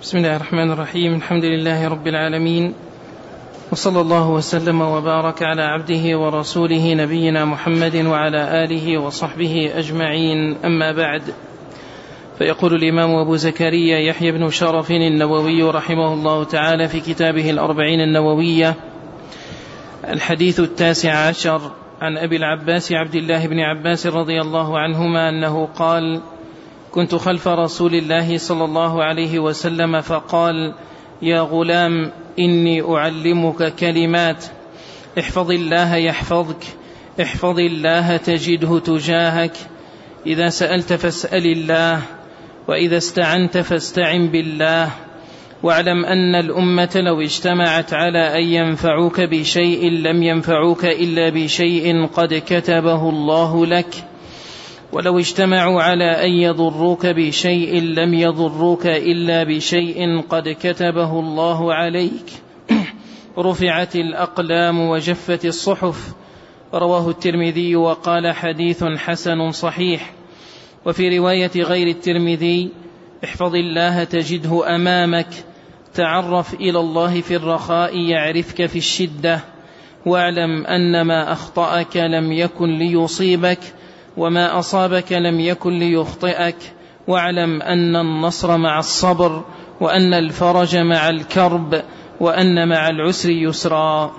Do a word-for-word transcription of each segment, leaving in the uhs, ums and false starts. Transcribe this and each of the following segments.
بسم الله الرحمن الرحيم. الحمد لله رب العالمين، وصلى الله وسلم وبارك على عبده ورسوله نبينا محمد وعلى آله وصحبه أجمعين. أما بعد، فيقول الإمام أبو زكريا يحيى بن شرف النووي رحمه الله تعالى في كتابه الأربعين النووية: الحديث التاسع عشر عن أبي العباس عبد الله بن عباس رضي الله عنهما أنه قال: كنت خلف رسول الله صلى الله عليه وسلم فقال: يا غلام، إني أعلمك كلمات، احفظ الله يحفظك، احفظ الله تجده تجاهك، إذا سألت فاسأل الله، وإذا استعنت فاستعن بالله، واعلم أن الأمة لو اجتمعت على أن ينفعوك بشيء لم ينفعوك إلا بشيء قد كتبه الله لك، ولو اجتمعوا على أن يضروك بشيء لم يضروك إلا بشيء قد كتبه الله عليك. رفعت الأقلام وجفت الصحف. رواه الترمذي وقال: حديث حسن صحيح. وفي رواية غير الترمذي: احفظ الله تجده أمامك، تعرف إلى الله في الرخاء يعرفك في الشدة، واعلم أن ما أخطأك لم يكن ليصيبك، وما أصابك لم يكن ليخطئك، واعلم أن النصر مع الصبر، وأن الفرج مع الكرب، وأن مع العسر يسرا.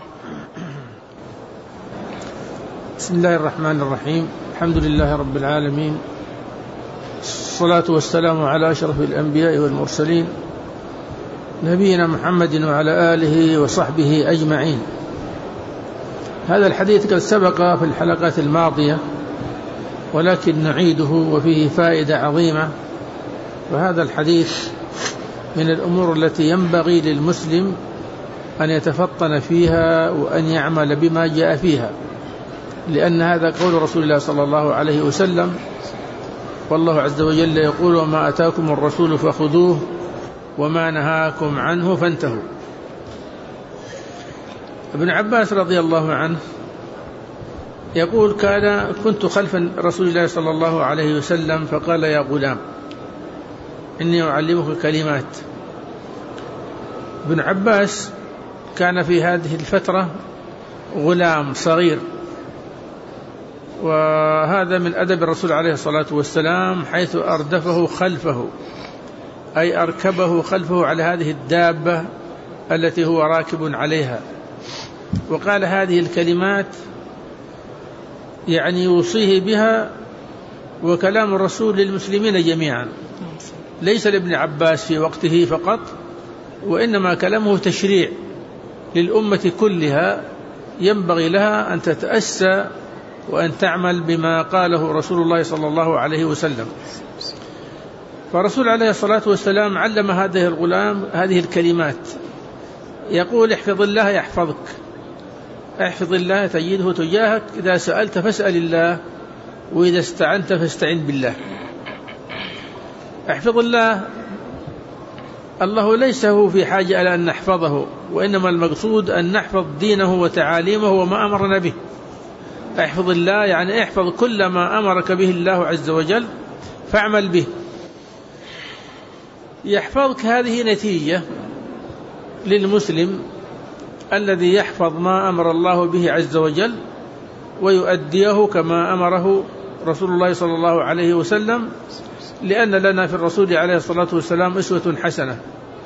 بسم الله الرحمن الرحيم. الحمد لله رب العالمين، الصلاة والسلام على أشرف الأنبياء والمرسلين، نبينا محمد وعلى آله وصحبه أجمعين. هذا الحديث قد سبق في الحلقات الماضية، ولكن نعيده وفيه فائدة عظيمة. وهذا الحديث من الأمور التي ينبغي للمسلم أن يتفطن فيها وأن يعمل بما جاء فيها، لأن هذا قول رسول الله صلى الله عليه وسلم، والله عز وجل يقول: وما أتاكم الرسول فخذوه وما نهاكم عنه فانتهوا. ابن عباس رضي الله عنه يقول: كان كنت خلف رسول الله صلى الله عليه وسلم فقال: يا غلام، إني أعلمك كلمات. ابن عباس كان في هذه الفترة غلام صغير، وهذا من أدب الرسول عليه الصلاة والسلام، حيث أردفه خلفه، أي أركبه خلفه على هذه الدابة التي هو راكب عليها، وقال هذه الكلمات يعني يوصيه بها. وكلام الرسول للمسلمين جميعا، ليس لابن عباس في وقته فقط، وإنما كلامه تشريع للأمة كلها، ينبغي لها أن تتأسى وأن تعمل بما قاله رسول الله صلى الله عليه وسلم. فرسول عليه الصلاة والسلام علم هذه الغلام هذه الكلمات، يقول: احفظ الله يحفظك، احفظ الله تجده تجاهك، إذا سألت فاسأل الله، وإذا استعنت فاستعن بالله. احفظ الله، الله ليس هو في حاجة إلى أن نحفظه، وإنما المقصود أن نحفظ دينه وتعاليمه وما أمرنا به. احفظ الله يعني احفظ كل ما أمرك به الله عز وجل فاعمل به. يحفظك هذه نتيجة للمسلم الذي يحفظ ما أمر الله به عز وجل ويؤديه كما أمره رسول الله صلى الله عليه وسلم، لأن لنا في الرسول عليه الصلاة والسلام أسوة حسنة.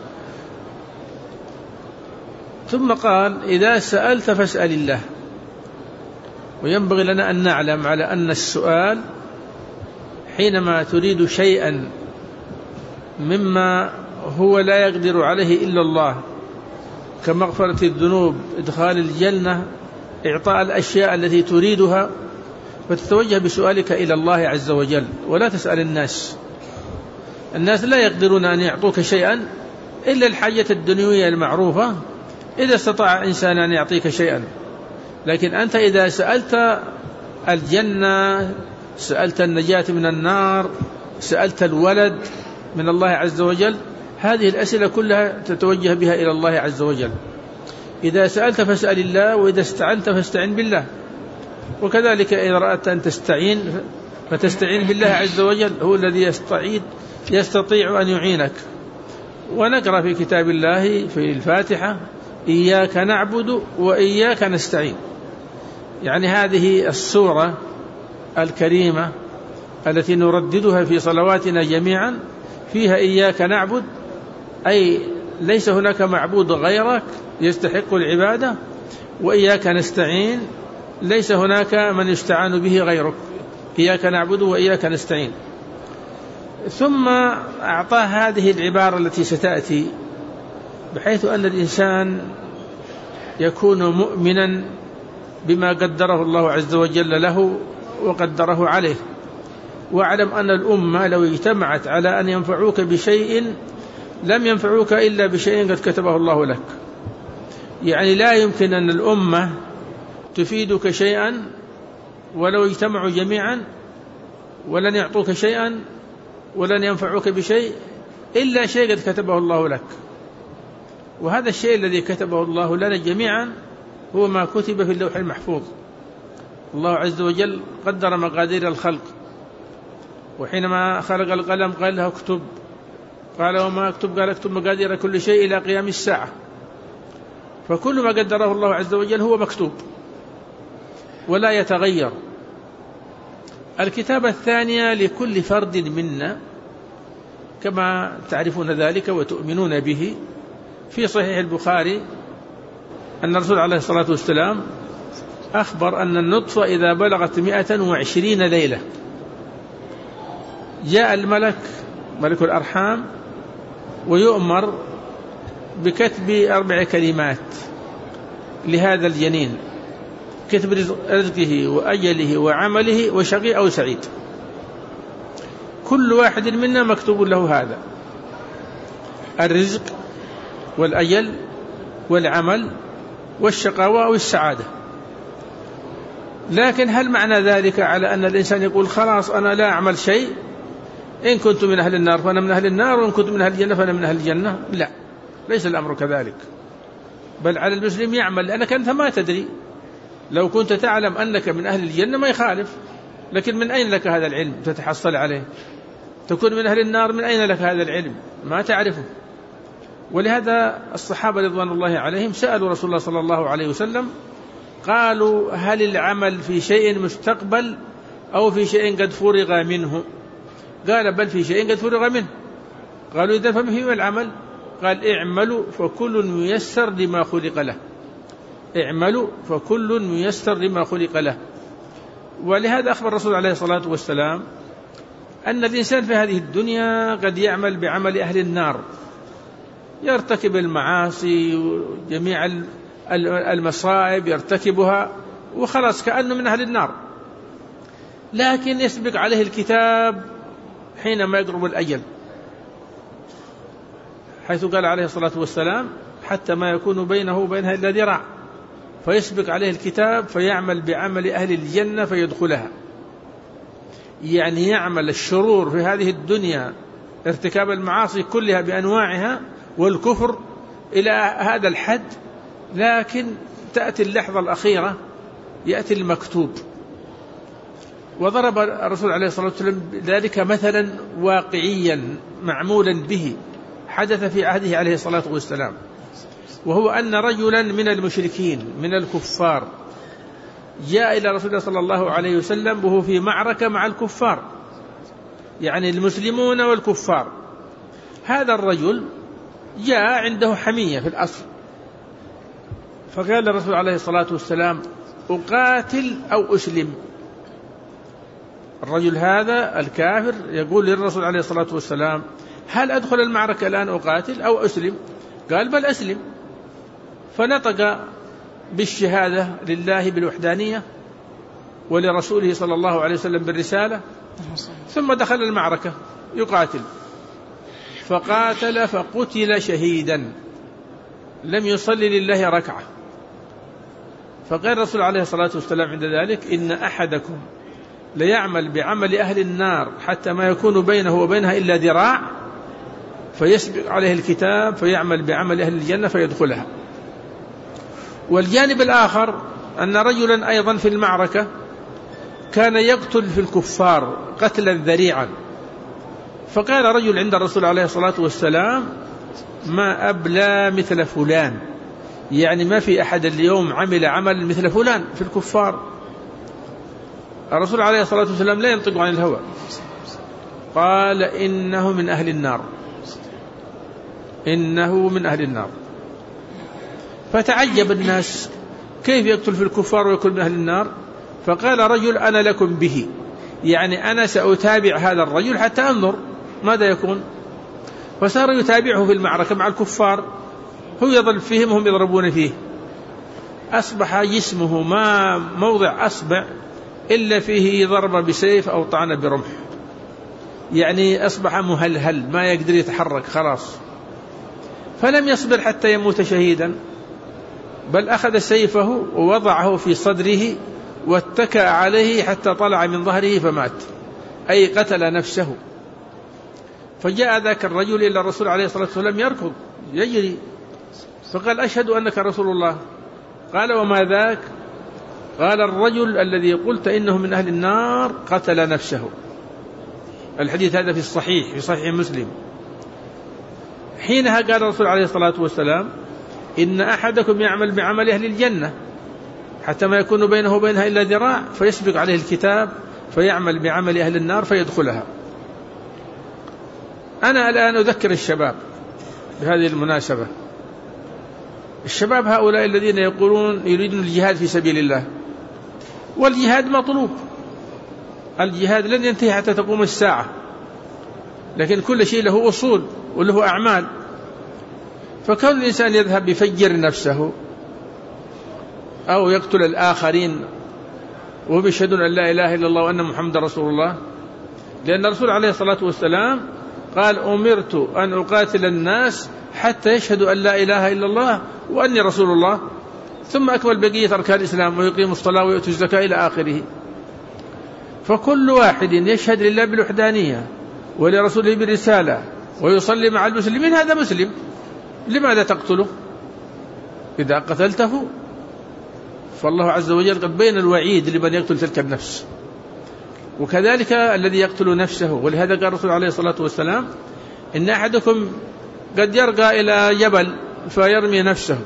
ثم قال: إذا سألت فاسأل الله. وينبغي لنا أن نعلم على أن السؤال حينما تريد شيئا مما هو لا يقدر عليه إلا الله، كمغفرة الذنوب، إدخال الجنة، إعطاء الأشياء التي تريدها، فتتوجه بسؤالك إلى الله عز وجل، ولا تسأل الناس. الناس لا يقدرون أن يعطوك شيئا إلا الحاجة الدنيوية المعروفة، إذا استطاع إنسان أن يعطيك شيئا. لكن أنت إذا سألت الجنة، سألت النجاة من النار، سألت الولد من الله عز وجل، هذه الأسئلة كلها تتوجه بها إلى الله عز وجل. إذا سألت فاسأل الله، وإذا استعنت فاستعن بالله. وكذلك إذا رأت أن تستعين فتستعين بالله عز وجل، هو الذي يستعيد يستطيع أن يعينك. ونقرأ في كتاب الله في الفاتحة إياك نعبد وإياك نستعين، يعني هذه السورة الكريمة التي نرددها في صلواتنا جميعا فيها إياك نعبد، أي ليس هناك معبود غيرك يستحق العبادة، وإياك نستعين ليس هناك من يستعان به غيرك، إياك نعبد وإياك نستعين. ثم أعطاه هذه العبارة التي ستأتي، بحيث أن الإنسان يكون مؤمنا بما قدره الله عز وجل له وقدره عليه، واعلم أن الأمة لو اجتمعت على أن ينفعوك بشيء لم ينفعوك إلا بشيء قد كتبه الله لك. يعني لا يمكن أن الأمة تفيدك شيئا ولو اجتمعوا جميعا ولن يعطوك شيئا ولن ينفعوك بشيء إلا شيء قد كتبه الله لك، وهذا الشيء الذي كتبه الله لنا جميعا هو ما كتب في اللوح المحفوظ. الله عز وجل قدر مقادير الخلق، وحينما خلق القلم قال له اكتب، قال وما اكتب؟ قال اكتب مقادير كل شيء إلى قيام الساعة. فكل ما قدره الله عز وجل هو مكتوب ولا يتغير. الكتابة الثانية لكل فرد منا كما تعرفون ذلك وتؤمنون به، في صحيح البخاري أن الرسول عليه الصلاة والسلام أخبر أن النطفة إذا بلغت مئة وعشرين ليلة جاء الملك ملك الأرحام ويؤمر بكتب أربع كلمات لهذا الجنين، كتب رزقه وأجله وعمله وشقي أو سعيد. كل واحد منا مكتوب له هذا: الرزق والأجل والعمل والشقاوة أو السعادة. لكن هل معنى ذلك على أن الإنسان يقول خلاص أنا لا أعمل شيء، إن كنت من أهل النار فأنا من أهل النار، وإن كنت من أهل الجنة فأنا من أهل الجنة؟ لا، ليس الأمر كذلك، بل على المسلم يعمل، لأنك أنت ما تدري. لو كنت تعلم أنك من أهل الجنة ما يخالف، لكن من أين لك هذا العلم تتحصل عليه؟ تكون من أهل النار، من أين لك هذا العلم؟ ما تعرفه. ولهذا الصحابة رضوان الله عليهم سألوا رسول الله صلى الله عليه وسلم، قالوا هل العمل في شيء مستقبل أو في شيء قد فرغ منه؟ قال بل في شيء قد فرغ منه. قالوا إذا فما فيه العمل؟ قال اعملوا فكل ميسر لما خلق له، اعملوا فكل ميسر لما خلق له. ولهذا أخبر الرسول عليه الصلاة والسلام أن الإنسان في هذه الدنيا قد يعمل بعمل أهل النار، يرتكب المعاصي وجميع المصائب يرتكبها وخلاص كأنه من أهل النار، لكن يسبق عليه الكتاب حينما يقرب الأجل، حيث قال عليه الصلاة والسلام حتى ما يكون بينه وبينها إلا ذراع، فيسبق عليه الكتاب فيعمل بعمل أهل الجنة فيدخلها. يعني يعمل الشرور في هذه الدنيا، ارتكاب المعاصي كلها بأنواعها والكفر إلى هذا الحد، لكن تأتي اللحظة الأخيرة يأتي المكتوب. وضرب الرسول عليه الصلاة والسلام ذلك مثلا واقعيا معمولا به حدث في عهده عليه الصلاة والسلام، وهو أن رجلا من المشركين من الكفار جاء إلى رسول الله صلى الله عليه وسلم وهو في معركة مع الكفار، يعني المسلمون والكفار. هذا الرجل جاء عنده حمية في الأصل، فقال الرسول عليه الصلاة والسلام أقاتل أو أسلم؟ الرجل هذا الكافر يقول للرسول عليه الصلاة والسلام هل أدخل المعركة الآن أقاتل أو أسلم؟ قال بل أسلم. فنطق بالشهادة لله بالوحدانية ولرسوله صلى الله عليه وسلم بالرسالة، ثم دخل المعركة يقاتل، فقاتل فقتل شهيدا لم يصلي لله ركعة. فقال الرسول عليه الصلاة والسلام عند ذلك إن أحدكم ليعمل بعمل أهل النار حتى ما يكون بينه وبينها إلا ذراع، فيسبق عليه الكتاب فيعمل بعمل أهل الجنة فيدخلها. والجانب الآخر أن رجلا أيضا في المعركة كان يقتل في الكفار قتلا ذريعا، فقال رجل عند الرسول عليه الصلاة والسلام ما أبلى مثل فلان، يعني ما في أحد اليوم عمل عمل مثل فلان في الكفار. الرسول عليه الصلاة والسلام لا ينطق عن الهوى، قال إنه من أهل النار، إنه من أهل النار. فتعجب الناس كيف يقتل في الكفار ويكون من أهل النار؟ فقال رجل أنا لكم به، يعني أنا سأتابع هذا الرجل حتى أنظر ماذا يكون. فصار يتابعه في المعركة مع الكفار، هو يضرب فيهم وهم يضربون فيه، أصبح جسمه ما موضع أصبع إلا فيه ضرب بسيف أو طعن برمح، يعني أصبح مهلهل ما يقدر يتحرك خلاص. فلم يصبر حتى يموت شهيدا، بل أخذ سيفه ووضعه في صدره واتكأ عليه حتى طلع من ظهره فمات، أي قتل نفسه. فجاء ذاك الرجل إلى الرسول عليه الصلاة والسلام يركض يجري، فقال أشهد أنك رسول الله. قال وما ذاك؟ قال الرجل الذي قلت إنه من أهل النار قتل نفسه. الحديث هذا في الصحيح في صحيح مسلم. حينها قال الرسول عليه الصلاة والسلام إن أحدكم يعمل بعمل أهل الجنة حتى ما يكون بينه وبينها إلا ذراع، فيسبق عليه الكتاب فيعمل بعمل أهل النار فيدخلها. أنا الآن أذكر الشباب بهذه المناسبة، الشباب هؤلاء الذين يقولون يريدون الجهاد في سبيل الله، والجهاد مطلوب، الجهاد لن ينتهي حتى تقوم الساعة، لكن كل شيء له أصول وله أعمال. فكون الإنسان يذهب يفجر نفسه أو يقتل الآخرين وهم يشهدون أن لا إله إلا الله وأن محمد رسول الله، لأن الرسول عليه الصلاة والسلام قال أمرت أن أقاتل الناس حتى يشهدوا أن لا إله إلا الله وأني رسول الله، ثم أكمل بقية أركان الإسلام ويقيم الصلاة ويؤتي الزكاة إلى آخره. فكل واحد يشهد لله بالوحدانية ولرسوله بالرسالة ويصلي مع المسلمين هذا مسلم، لماذا تقتله؟ إذا قتلته فالله عز وجل قد بين الوعيد لمن يقتل تلك النفس، وكذلك الذي يقتل نفسه. ولهذا قال الرسول عليه الصلاة والسلام إن أحدكم قد يرقى إلى جبل فيرمي نفسه،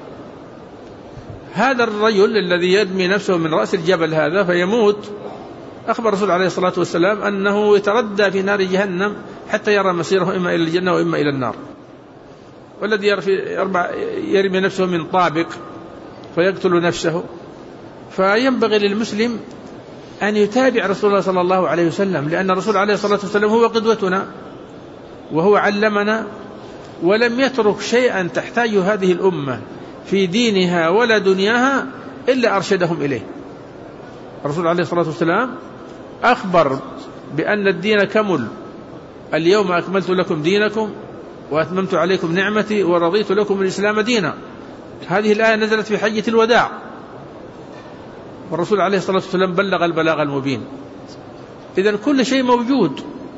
هذا الرجل الذي يرمي نفسه من رأس الجبل هذا فيموت، أخبر الرسول عليه الصلاة والسلام أنه يتردى في نار جهنم حتى يرى مسيره إما إلى الجنة وإما إلى النار. والذي يرمي نفسه من طابق فيقتل نفسه. فينبغي للمسلم أن يتابع رسول الله صلى الله عليه وسلم، لأن الرسول عليه الصلاة والسلام هو قدوتنا وهو علمنا، ولم يترك شيئا تحتاج هذه الأمة في دينها ولا دنياها إلا أرشدهم إليه. الرسول عليه الصلاة والسلام أخبر بأن الدين كمل، اليوم أكملت لكم دينكم وأتممت عليكم نعمتي ورضيت لكم الإسلام دينا. هذه الآية نزلت في حجة الوداع، والرسول عليه الصلاة والسلام بلغ البلاغ المبين. إذن كل شيء موجود،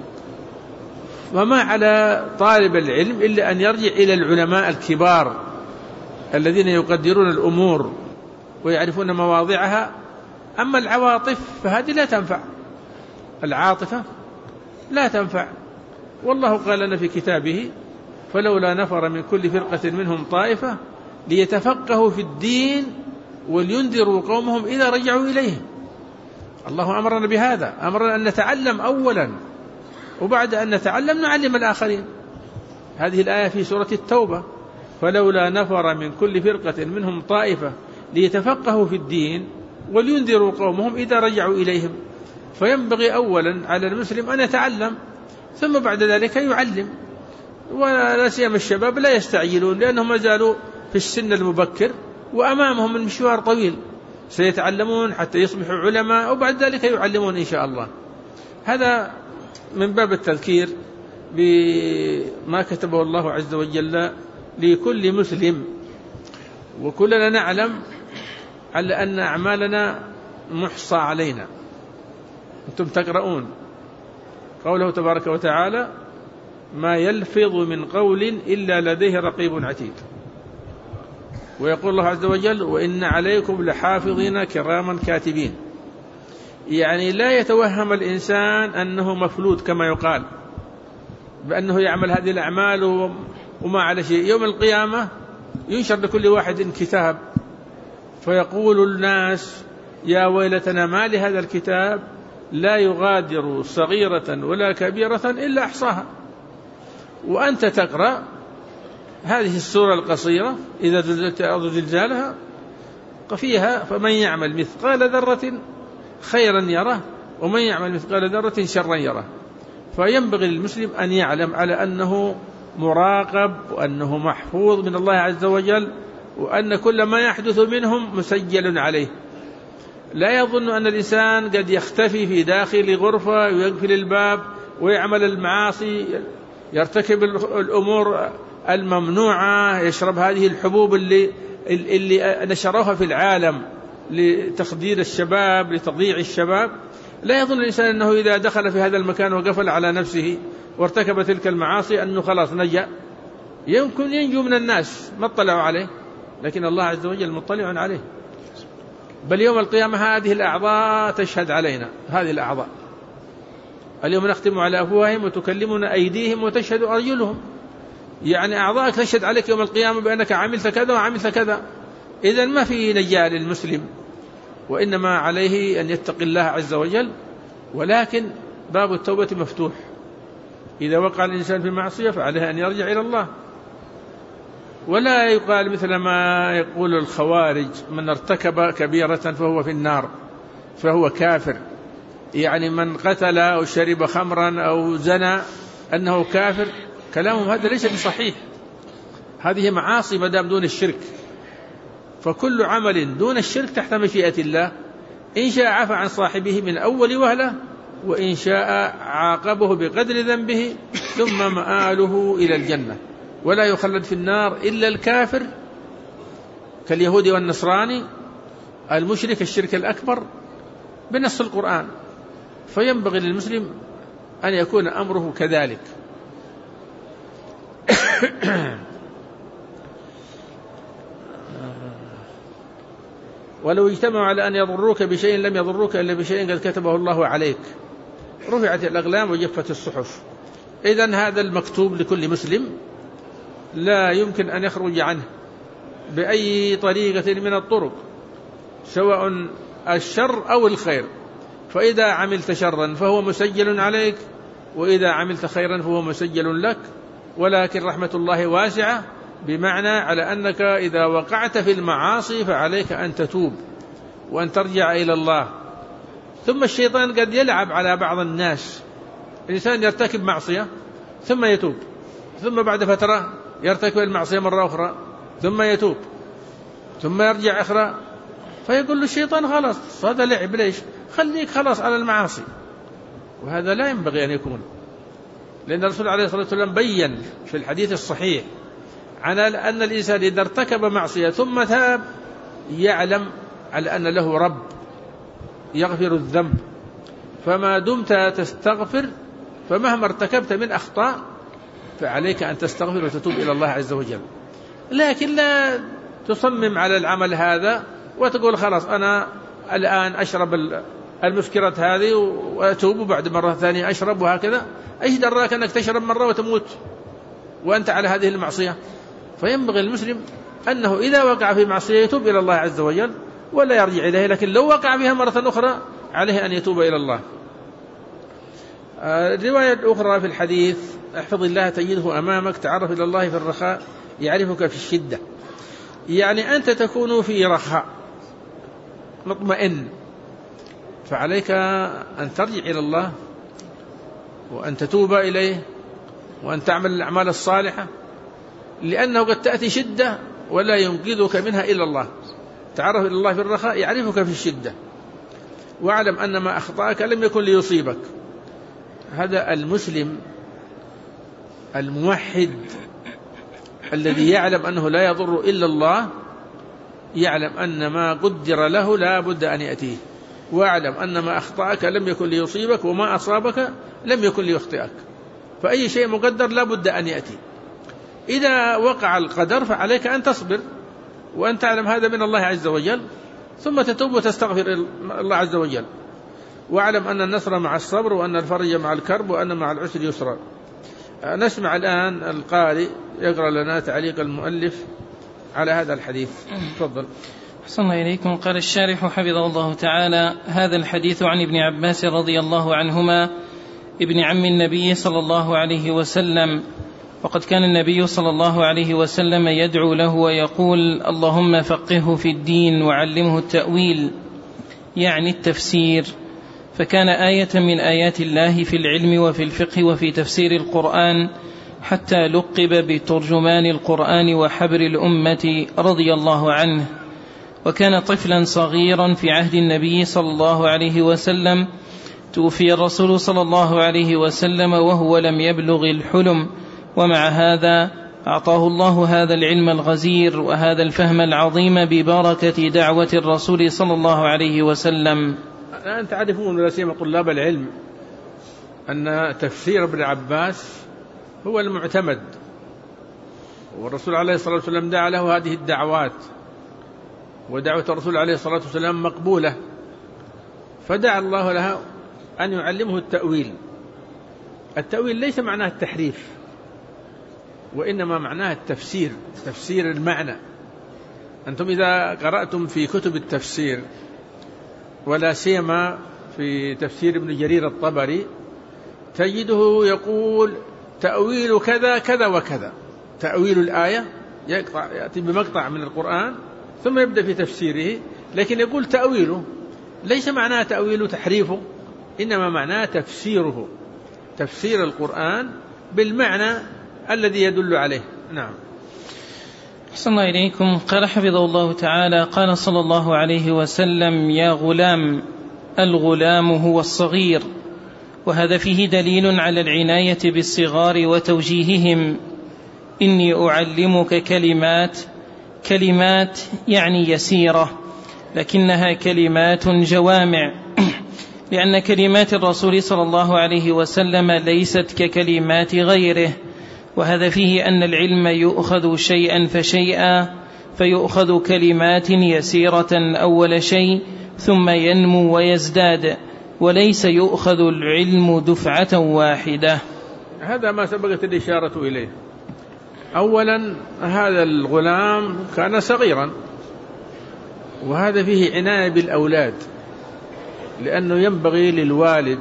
وما على طالب العلم إلا أن يرجع إلى العلماء الكبار الذين يقدرون الأمور ويعرفون مواضعها. أما العواطف فهذه لا تنفع، العاطفة لا تنفع. والله قال لنا في كتابه فلولا نفر من كل فرقة منهم طائفة ليتفقهوا في الدين ولينذروا قومهم إذا رجعوا إليهم. الله أمرنا بهذا، أمرنا أن نتعلم أولا، وبعد أن نتعلم نعلم الآخرين. هذه الآية في سورة التوبة فلولا نفر من كل فرقة منهم طائفة ليتفقهوا في الدين ولينذروا قومهم إذا رجعوا إليهم. فينبغي أولا على المسلم أن يتعلم ثم بعد ذلك يعلم. ولا سيما الشباب لا يستعجلون، لأنهم ما زالوا في السن المبكر وأمامهم المشوار طويل، سيتعلمون حتى يصبحوا علماء وبعد ذلك يعلمون إن شاء الله. هذا من باب التذكير بما كتبه الله عز وجل لكل مسلم. وكلنا نعلم على أن أعمالنا محصى علينا. أنتم تقرؤون قوله تبارك وتعالى ما يلفظ من قول إلا لديه رقيب عتيد. ويقول الله عز وجل وإن عليكم لحافظين كراما كاتبين. يعني لا يتوهم الإنسان أنه مفلوت كما يقال، بأنه يعمل هذه الأعمال وما على شيء. يوم القيامة ينشر لكل واحد كتاب فيقول الناس يا ويلتنا ما لهذا الكتاب لا يغادر صغيرة ولا كبيرة إلا أحصاها. وأنت تقرأ هذه السورة القصيرة إذا زلزلت الأرض زلزالها فيها فمن يعمل مثقال ذرة خيرا يره ومن يعمل مثقال ذرة شرا يره. فينبغي للمسلم أن يعلم على أنه مراقب وأنه محفوظ من الله عز وجل وأن كل ما يحدث منهم مسجل عليه. لا يظن أن الإنسان قد يختفي في داخل غرفة ويقفل الباب ويعمل المعاصي، يرتكب الأمور الممنوعة، يشرب هذه الحبوب اللي, اللي نشروها في العالم لتخدير الشباب لتضييع الشباب. لا يظن الإنسان أنه إذا دخل في هذا المكان وقفل على نفسه وارتكب تلك المعاصي أنه خلاص نجا. يمكن ينجو من الناس ما اطلعوا عليه، لكن الله عز وجل مطلع عليه. بل يوم القيامة هذه الأعضاء تشهد علينا. هذه الأعضاء اليوم نختم على أفواههم وتكلمنا أيديهم وتشهد أرجلهم، يعني أعضاءك تشهد عليك يوم القيامة بأنك عملت كذا وعملت كذا. إذن ما في نجاة للمسلم، وإنما عليه أن يتقي الله عز وجل. ولكن باب التوبة مفتوح، إذا وقع الإنسان في معصية فعليه أن يرجع إلى الله، ولا يقال مثل ما يقول الخوارج من ارتكب كبيرة فهو في النار فهو كافر، يعني من قتل أو شرب خمرا أو زنى أنه كافر. كلامهم هذا ليس بصحيح. هذه معاصي مدام دون الشرك، فكل عمل دون الشرك تحت مشيئة الله، إن شاء عفى عن صاحبه من أول وهلة وإن شاء عاقبه بقدر ذنبه ثم مآله إلى الجنة. ولا يخلد في النار إلا الكافر كاليهودي والنصراني المشرك الشرك الأكبر بنص القرآن. فينبغي للمسلم أن يكون أمره كذلك. ولو اجتمعوا على أن يضروك بشيء لم يضروك إلا بشيء قد كتبه الله عليك. رفعت الأقلام وجفت الصحف. إذن هذا المكتوب لكل مسلم لا يمكن أن يخرج عنه بأي طريقة من الطرق، سواء الشر أو الخير. فإذا عملت شرا فهو مسجل عليك، وإذا عملت خيرا فهو مسجل لك. ولكن رحمة الله واسعة، بمعنى على أنك إذا وقعت في المعاصي فعليك أن تتوب وأن ترجع إلى الله. ثم الشيطان قد يلعب على بعض الناس، الإنسان يرتكب معصية ثم يتوب، ثم بعد فترة يرتكب المعصية مرة أخرى ثم يتوب، ثم يرجع أخرى، فيقول له الشيطان خلاص هذا لعب، ليش خليك خلاص على المعاصي. وهذا لا ينبغي أن يكون، لأن الرسول عليه الصلاة والسلام بيّن في الحديث الصحيح على أن الإنسان إذا ارتكب معصية ثم تاب يعلم على أن له رب يغفر الذنب. فما دمت تستغفر فمهما ارتكبت من أخطاء فعليك أن تستغفر وتتوب إلى الله عز وجل. لكن لا تصمم على العمل هذا وتقول خلاص أنا الآن أشرب المسكرات هذه وأتوب وبعد مرة ثانية أشرب، وهكذا. إيش دراك أنك تشرب مرة وتموت وأنت على هذه المعصية؟ فينبغي المسلم أنه إذا وقع في معصية يتوب إلى الله عز وجل ولا يرجع إليه، لكن لو وقع بها مرة أخرى عليه أن يتوب إلى الله. الرواية الأخرى في الحديث احفظ الله تجده أمامك، تعرف إلى الله في الرخاء يعرفك في الشدة. يعني أنت تكون في رخاء مطمئن، فعليك أن ترجع إلى الله وأن تتوب إليه وأن تعمل الأعمال الصالحة، لأنه قد تأتي شدة ولا ينقذك منها إلا الله. تعرف إلى الله في الرخاء يعرفك في الشدة، واعلم أن ما أخطأك لم يكن ليصيبك. هذا المسلم الموحد الذي يعلم أنه لا يضر إلا الله، يعلم أن ما قدر له لا بد أن يأتيه، واعلم أن ما أخطأك لم يكن ليصيبك وما أصابك لم يكن ليخطئك. فأي شيء مقدر لا بد أن يأتي. إذا وقع القدر فعليك أن تصبر وأن تعلم هذا من الله عز وجل، ثم تتوب وتستغفر الله عز وجل. واعلم أن النصر مع الصبر، وأن الفرج مع الكرب، وأن مع العسر يسرا. نسمع الآن القارئ يقرأ لنا تعليق المؤلف على هذا الحديث. تفضل. أحسن الله إليكم. قال الشارح حفظه الله تعالى: هذا الحديث عن ابن عباس رضي الله عنهما ابن عم النبي صلى الله عليه وسلم، وقد كان النبي صلى الله عليه وسلم يدعو له ويقول: اللهم فقهه في الدين وعلمه التأويل، يعني التفسير، فكان آية من آيات الله في العلم وفي الفقه وفي تفسير القرآن، حتى لقب بترجمان القرآن وحبر الأمة رضي الله عنه. وكان طفلا صغيرا في عهد النبي صلى الله عليه وسلم، توفي الرسول صلى الله عليه وسلم وهو لم يبلغ الحلم، ومع هذا أعطاه الله هذا العلم الغزير وهذا الفهم العظيم ببركة دعوة الرسول صلى الله عليه وسلم. الآن تعرفون لا سيما طلاب العلم أن تفسير ابن عباس هو المعتمد، والرسول عليه الصلاة والسلام دعا له هذه الدعوات، ودعوة الرسول عليه الصلاة والسلام مقبولة، فدعا الله لها أن يعلمه التأويل. التأويل ليس معناه التحريف، وإنما معناه التفسير، تفسير المعنى. أنتم إذا قرأتم في كتب التفسير ولا سيما في تفسير ابن جرير الطبري تجده يقول تأويل كذا كذا وكذا، تأويل الآية يأتي بمقطع من القرآن ثم يبدأ في تفسيره، لكن يقول تأويله ليس معناه تأويله تحريفه، إنما معناه تفسيره، تفسير القرآن بالمعنى الذي يدل عليه. نعم. أحسن الله إليكم. قال حفظه الله تعالى: قال صلى الله عليه وسلم: يا غلام، الغلام هو الصغير. وهذا فيه دليل على العناية بالصغار وتوجيههم. إني أعلمك كلمات، كلمات يعني يسيرة، لكنها كلمات جوامع، لأن كلمات الرسول صلى الله عليه وسلم ليست ككلمات غيره. وهذا فيه أن العلم يؤخذ شيئا فشيئا، فيؤخذ كلمات يسيرة أول شيء ثم ينمو ويزداد، وليس يؤخذ العلم دفعة واحدة. هذا ما سبقت الإشارة إليه. أولا هذا الغلام كان صغيرا، وهذا فيه عناية بالأولاد، لأنه ينبغي للوالد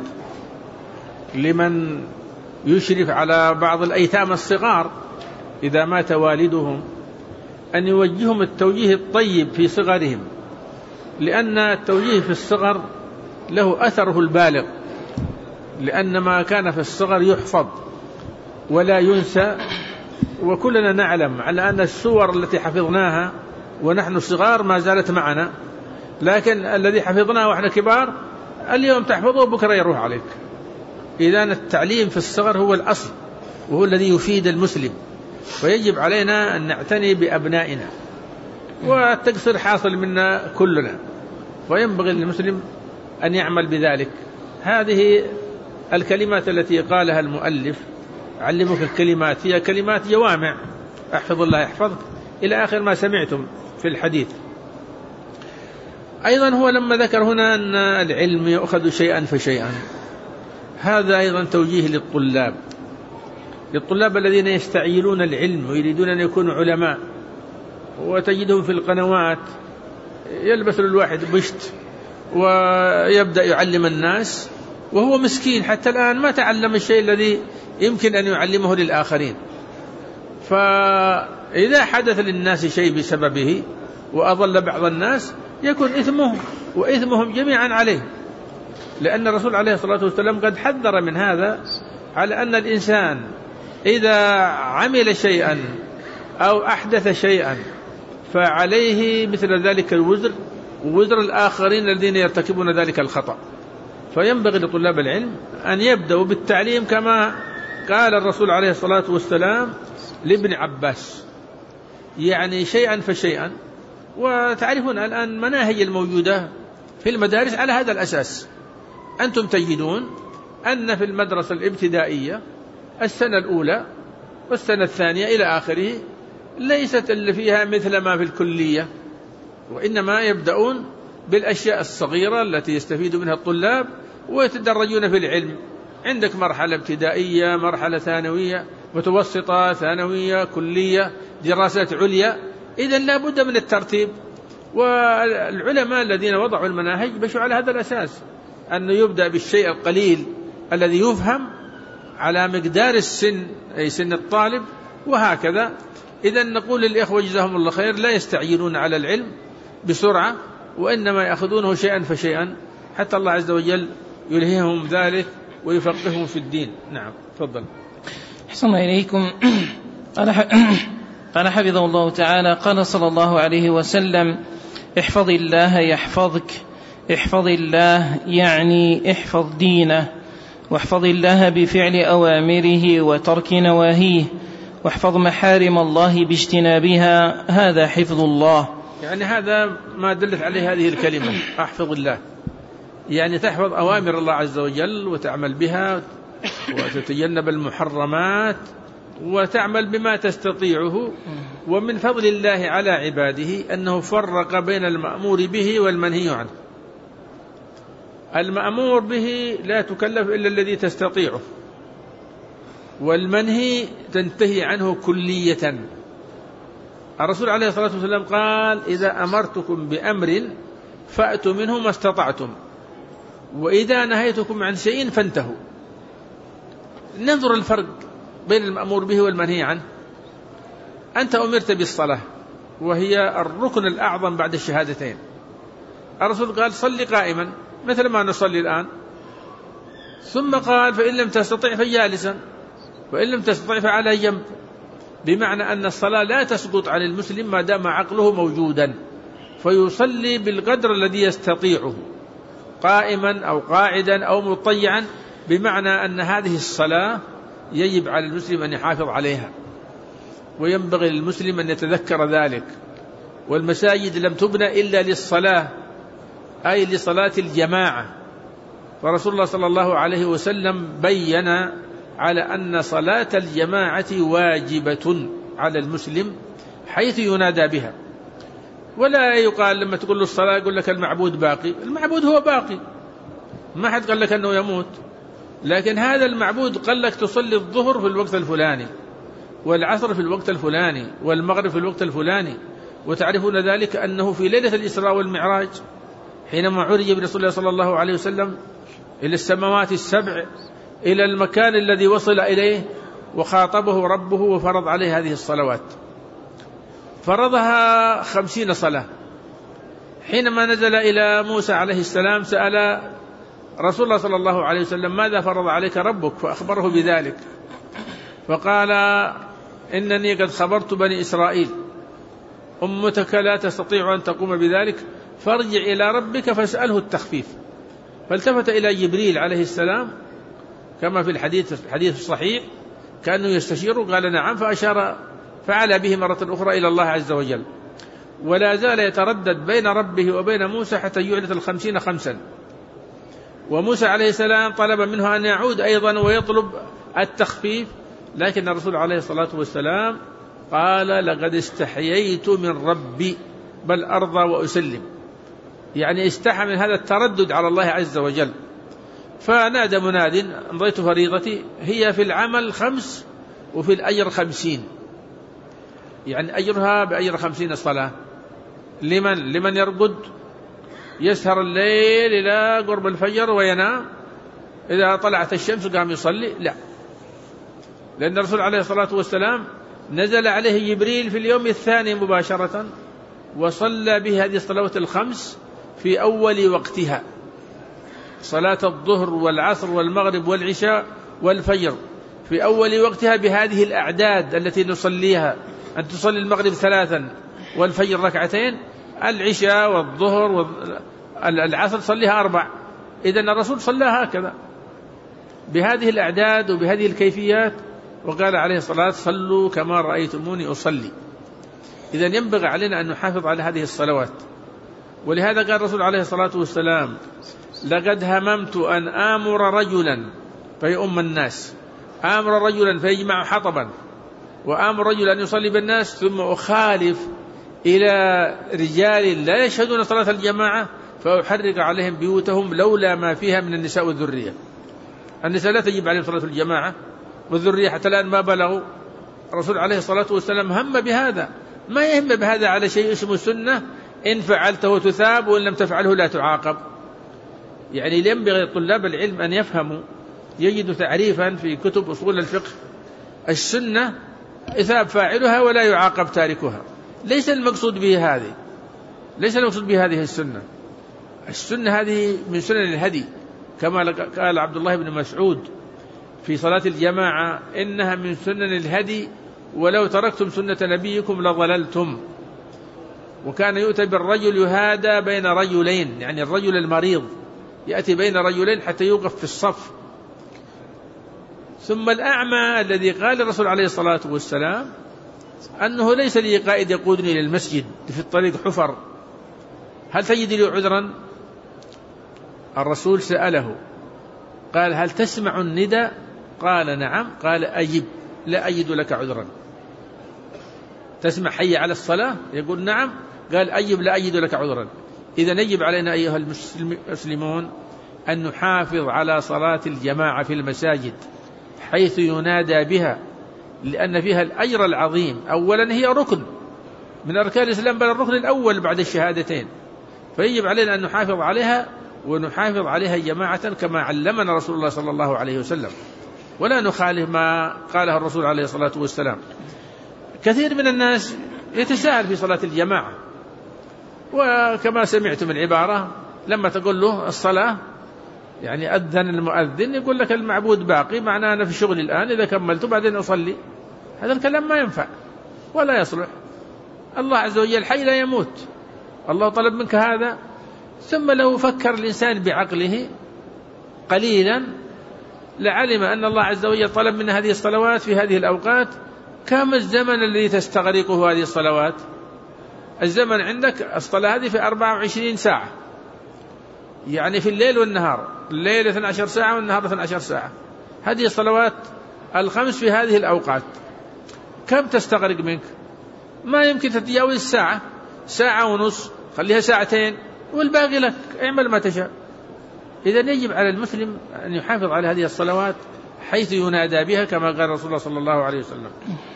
لمن يشرف على بعض الأيتام الصغار إذا مات والدهم أن يوجههم التوجيه الطيب في صغرهم، لأن التوجيه في الصغر له أثره البالغ، لأن ما كان في الصغر يحفظ ولا ينسى. وكلنا نعلم على أن السور التي حفظناها ونحن صغار ما زالت معنا، لكن الذي حفظناه وإحنا كبار اليوم تحفظه بكرة يروح عليك. إذن التعليم في الصغر هو الأصل، وهو الذي يفيد المسلم، ويجب علينا أن نعتني بأبنائنا، والتقصير حاصل منا كلنا، وينبغي للمسلم أن يعمل بذلك. هذه الكلمات التي قالها المؤلف علمك الكلمات هي كلمات جوامع، احفظ الله يحفظك إلى آخر ما سمعتم في الحديث. أيضا هو لما ذكر هنا أن العلم يأخذ شيئا فشيئا، هذا أيضا توجيه للطلاب، للطلاب الذين يستعجلون العلم ويريدون أن يكونوا علماء، وتجدهم في القنوات يلبس الواحد بشت ويبدأ يعلم الناس وهو مسكين حتى الآن ما تعلم الشيء الذي يمكن أن يعلمه للآخرين. فإذا حدث للناس شيء بسببه وأضل بعض الناس يكون إثمه وإثمهم جميعا عليه، لأن الرسول عليه الصلاة والسلام قد حذر من هذا، على أن الإنسان إذا عمل شيئا أو أحدث شيئا فعليه مثل ذلك الوزر ووزر الآخرين الذين يرتكبون ذلك الخطأ. فينبغي لطلاب العلم أن يبدأوا بالتعليم كما قال الرسول عليه الصلاة والسلام لابن عباس، يعني شيئا فشيئا. وتعرفون الآن المناهج الموجودة في المدارس على هذا الأساس. أنتم تجدون أن في المدرسة الابتدائية السنة الأولى والسنة الثانية إلى آخره ليست اللي فيها مثل ما في الكلية، وإنما يبدأون بالأشياء الصغيرة التي يستفيد منها الطلاب ويتدرجون في العلم. عندك مرحلة ابتدائية، مرحلة ثانوية، متوسطة، ثانوية، كلية، دراسات عليا. إذن لا بد من الترتيب. والعلماء الذين وضعوا المناهج مشوا على هذا الأساس، أنه يبدأ بالشيء القليل الذي يفهم على مقدار السن، أي سن الطالب، وهكذا. إذن نقول للإخوة جزاهم الله خير لا يستعجلون على العلم بسرعة، وإنما يأخذونه شيئا فشيئا حتى الله عز وجل يلهيهم ذلك ويفقههم في الدين. نعم، تفضل. أحسن إليكم. قال حفظه الله تعالى: قال صلى الله عليه وسلم: احفظ الله يحفظك. احفظ الله يعني احفظ دينه، واحفظ الله بفعل أوامره وترك نواهيه، واحفظ محارم الله باجتنابها، هذا حفظ الله. يعني هذا ما دلت عليه هذه الكلمة، احفظ الله، يعني تحفظ أوامر الله عز وجل وتعمل بها، وتتجنب المحرمات، وتعمل بما تستطيعه. ومن فضل الله على عباده أنه فرق بين المأمور به والمنهي عنه. المأمور به لا تكلف إلا الذي تستطيعه، والمنهي تنتهي عنه كلية. الرسول عليه الصلاة والسلام قال: إذا أمرتكم بأمر فأتوا منه ما استطعتم، وإذا نهيتكم عن شيء فانتهوا. ننظر الفرق بين المأمور به والمنهي عنه. أنت أمرت بالصلاة وهي الركن الأعظم بعد الشهادتين. الرسول قال: صل قائما مثل ما نصلي الآن، ثم قال: فإن لم تستطع فجالسا، وإن لم تستطع فعلى جنب. بمعنى أن الصلاة لا تسقط عن المسلم ما دام عقله موجودا، فيصلي بالقدر الذي يستطيعه، قائما أو قاعدا أو مضطجعا. بمعنى أن هذه الصلاة يجب على المسلم أن يحافظ عليها، وينبغي للمسلم أن يتذكر ذلك. والمساجد لم تبنى إلا للصلاة، أي لصلاة الجماعة. ورسول الله صلى الله عليه وسلم بين على أن صلاة الجماعة واجبة على المسلم حيث ينادى بها. ولا يقال لما تقول له الصلاة يقول لك المعبود باقي. المعبود هو باقي، ما حد قال لك أنه يموت، لكن هذا المعبود قال لك تصلي الظهر في الوقت الفلاني، والعصر في الوقت الفلاني، والمغرب في الوقت الفلاني. وتعرفون ذلك أنه في ليلة الإسراء والمعراج حينما عرج برسول الله صلى الله عليه وسلم إلى السماوات السبع، إلى المكان الذي وصل إليه، وخاطبه ربه وفرض عليه هذه الصلوات، فرضها خمسين صلاة. حينما نزل إلى موسى عليه السلام سأل رسول الله صلى الله عليه وسلم: ماذا فرض عليك ربك؟ فأخبره بذلك، فقال: إنني قد خبرت بني إسرائيل، أمتك لا تستطيع أن تقوم بذلك، فارجع إلى ربك فاسأله التخفيف. فالتفت إلى جبريل عليه السلام كما في الحديث الحديث الصحيح، كأنه يستشيره، قال: نعم، فأشار فعل به مرة أخرى إلى الله عز وجل. ولا زال يتردد بين ربه وبين موسى حتى يعلت الخمسين خمسا. وموسى عليه السلام طلب منه أن يعود أيضا ويطلب التخفيف، لكن الرسول عليه الصلاة والسلام قال: لقد استحييت من ربي بل أرضى وأسلم. يعني استحى من هذا التردد على الله عز وجل. فنادى مناد: أمضيت فريضتي، هي في العمل خمس وفي الأجر خمسين، يعني أجرها بأجر خمسين صلاة. لمن لمن يرقد يسهر الليل إلى قرب الفجر وينام، إذا طلعت الشمس قام يصلي؟ لا، لأن الرسول عليه الصلاة والسلام نزل عليه جبريل في اليوم الثاني مباشرة، وصلى به هذه الصلوات الخمس في أول وقتها، صلاة الظهر والعصر والمغرب والعشاء والفجر في أول وقتها بهذه الأعداد التي نصليها. أن تصلي المغرب ثلاثا والفجر ركعتين، العشاء والظهر والعصر صليها أربع. إذن الرسول صلى هكذا بهذه الأعداد وبهذه الكيفيات، وقال عليه الصلاة: صلوا كما رأيتموني أصلي. إذن ينبغي علينا أن نحافظ على هذه الصلوات. ولهذا قال الرسول عليه الصلاة والسلام: لقد هممت أن آمر رجلا فيؤم الناس، آمر رجلا فيجمع حطبا، وآمر رجلا أن يصلي بالناس، ثم أخالف إلى رجال لا يشهدون صلاة الجماعة فأحرق عليهم بيوتهم لولا ما فيها من النساء والذرية. النساء لا تجب عليهم صلاة الجماعة، والذرية حتى الآن ما بلغوا. الرسول عليه الصلاة والسلام هم بهذا، ما يهم بهذا على شيء اسمه سنة، إن فعلته تثاب وإن لم تفعله لا تعاقب. يعني ينبغي طلاب العلم أن يفهموا، يجدوا تعريفا في كتب أصول الفقه: السنة إثاب فاعلها ولا يعاقب تاركها. ليس المقصود به هذه، ليس المقصود بهذه السنة. السنة هذه من سنن الهدي، كما قال عبد الله بن مسعود في صلاة الجماعة: إنها من سنن الهدي ولو تركتم سنة نبيكم لضللتم. وكان يؤتى بالرجل يهادى بين رجلين، يعني الرجل المريض يأتي بين رجلين حتى يوقف في الصف. ثم الأعمى الذي قال الرسول عليه الصلاة والسلام أنه ليس لي قائد يقودني إلى المسجد، في الطريق حفر، هل تجد لي عذرا؟ الرسول سأله قال: هل تسمع الندى؟ قال: نعم. قال: أجب، لا أجد لك عذرا. تسمع حي على الصلاة؟ يقول: نعم. قال: أجب، لا أجد لك عذرا. إذا يجب علينا أيها المسلمون أن نحافظ على صلاة الجماعة في المساجد حيث ينادى بها، لأن فيها الأجر العظيم. أولا هي ركن من أركان الإسلام، بل الركن الأول بعد الشهادتين، فيجب علينا أن نحافظ عليها، ونحافظ عليها جماعة كما علمنا رسول الله صلى الله عليه وسلم، ولا نخالف ما قاله الرسول عليه الصلاة والسلام. كثير من الناس يتساهل في صلاة الجماعة، وكما سمعتم العبارة لما تقول له الصلاة يعني أذن المؤذن يقول لك المعبود باقي، معناه أنا في شغلي الآن، إذا كملت بعدين أصلي. هذا الكلام ما ينفع ولا يصلح. الله عز وجل حي لا يموت، الله طلب منك هذا. ثم لو فكر الإنسان بعقله قليلا لعلم أن الله عز وجل طلب من هذه الصلوات في هذه الأوقات. كم الزمن الذي تستغرقه هذه الصلوات؟ الزمن عندك الصلاة هذه في أربعة وعشرين ساعة، يعني في الليل والنهار، الليل اثنتي عشرة ساعة والنهار اثنتي عشرة ساعة. هذه الصلوات الخمس في هذه الأوقات كم تستغرق منك؟ ما يمكن تتجاوز الساعة، ساعة ونص، خليها ساعتين، والباقي لك، اعمل ما تشاء. إذا يجب على المسلم أن يحافظ على هذه الصلوات حيث ينادى بها كما قال رسول الله صلى الله عليه وسلم.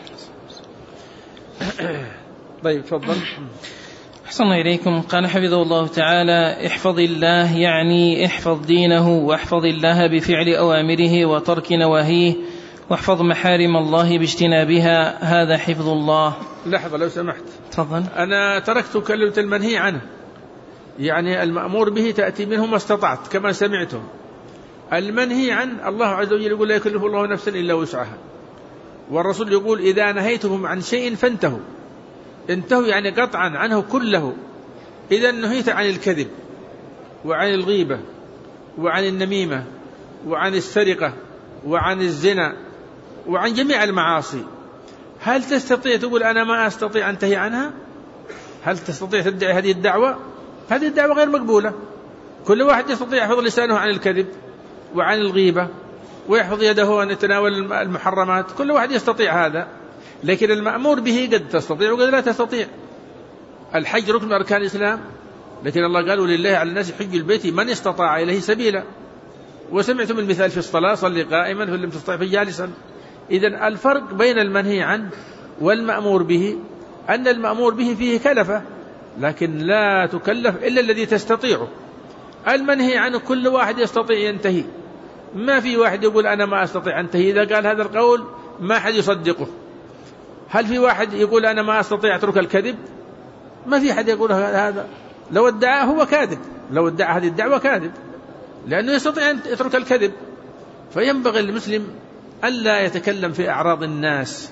طيب تفضل. أحسن إليكم. قال حفظه الله تعالى: احفظ الله يعني احفظ دينه، واحفظ الله بفعل أوامره وترك نواهيه، واحفظ محارم الله باجتنابها، هذا حفظ الله. لحظة لو سمحت. تفضل. أنا تركت كلمة المنهي عنه، يعني المأمور به تأتي منه ما استطعت كما سمعتم. المنهي عن الله عز وجل يقول: لا يكلف الله نفسا إلا وسعها، والرسول يقول: إذا نهيتهم عن شيء فانتهوا. انتهوا يعني قطعا عنه كله. إذا نهيت عن الكذب وعن الغيبة وعن النميمة وعن السرقة وعن الزنا وعن جميع المعاصي، هل تستطيع تقول أنا ما أستطيع أنتهي عنها؟ هل تستطيع تدعي هذه الدعوة؟ هذه الدعوة غير مقبولة. كل واحد يستطيع يحفظ لسانه عن الكذب وعن الغيبة، ويحفظ يده أن يتناول المحرمات، كل واحد يستطيع هذا. لكن المأمور به قد تستطيع وقد لا تستطيع. الحج ركن من أركان الإسلام، لكن الله قال: ولله على الناس حج البيت من استطاع إليه سبيلا. وسمعتم المثال في الصلاة: صلي قائما فإن لم تستطع فجالسا. إذن الفرق بين المنهي عنه والمأمور به أن المأمور به فيه كلفة، لكن لا تكلف إلا الذي تستطيعه. المنهي عنه كل واحد يستطيع ينتهي، ما في واحد يقول أنا ما أستطيع أنتهي. إذا قال هذا القول ما حد يصدقه. هل في واحد يقول أنا ما أستطيع أترك الكذب؟ ما في حد يقول هذا. لو ادعاه هو كاذب، لو ادعى هذه الدعوة كاذب، لأنه يستطيع أن يترك الكذب. فينبغي المسلم ألا يتكلم في أعراض الناس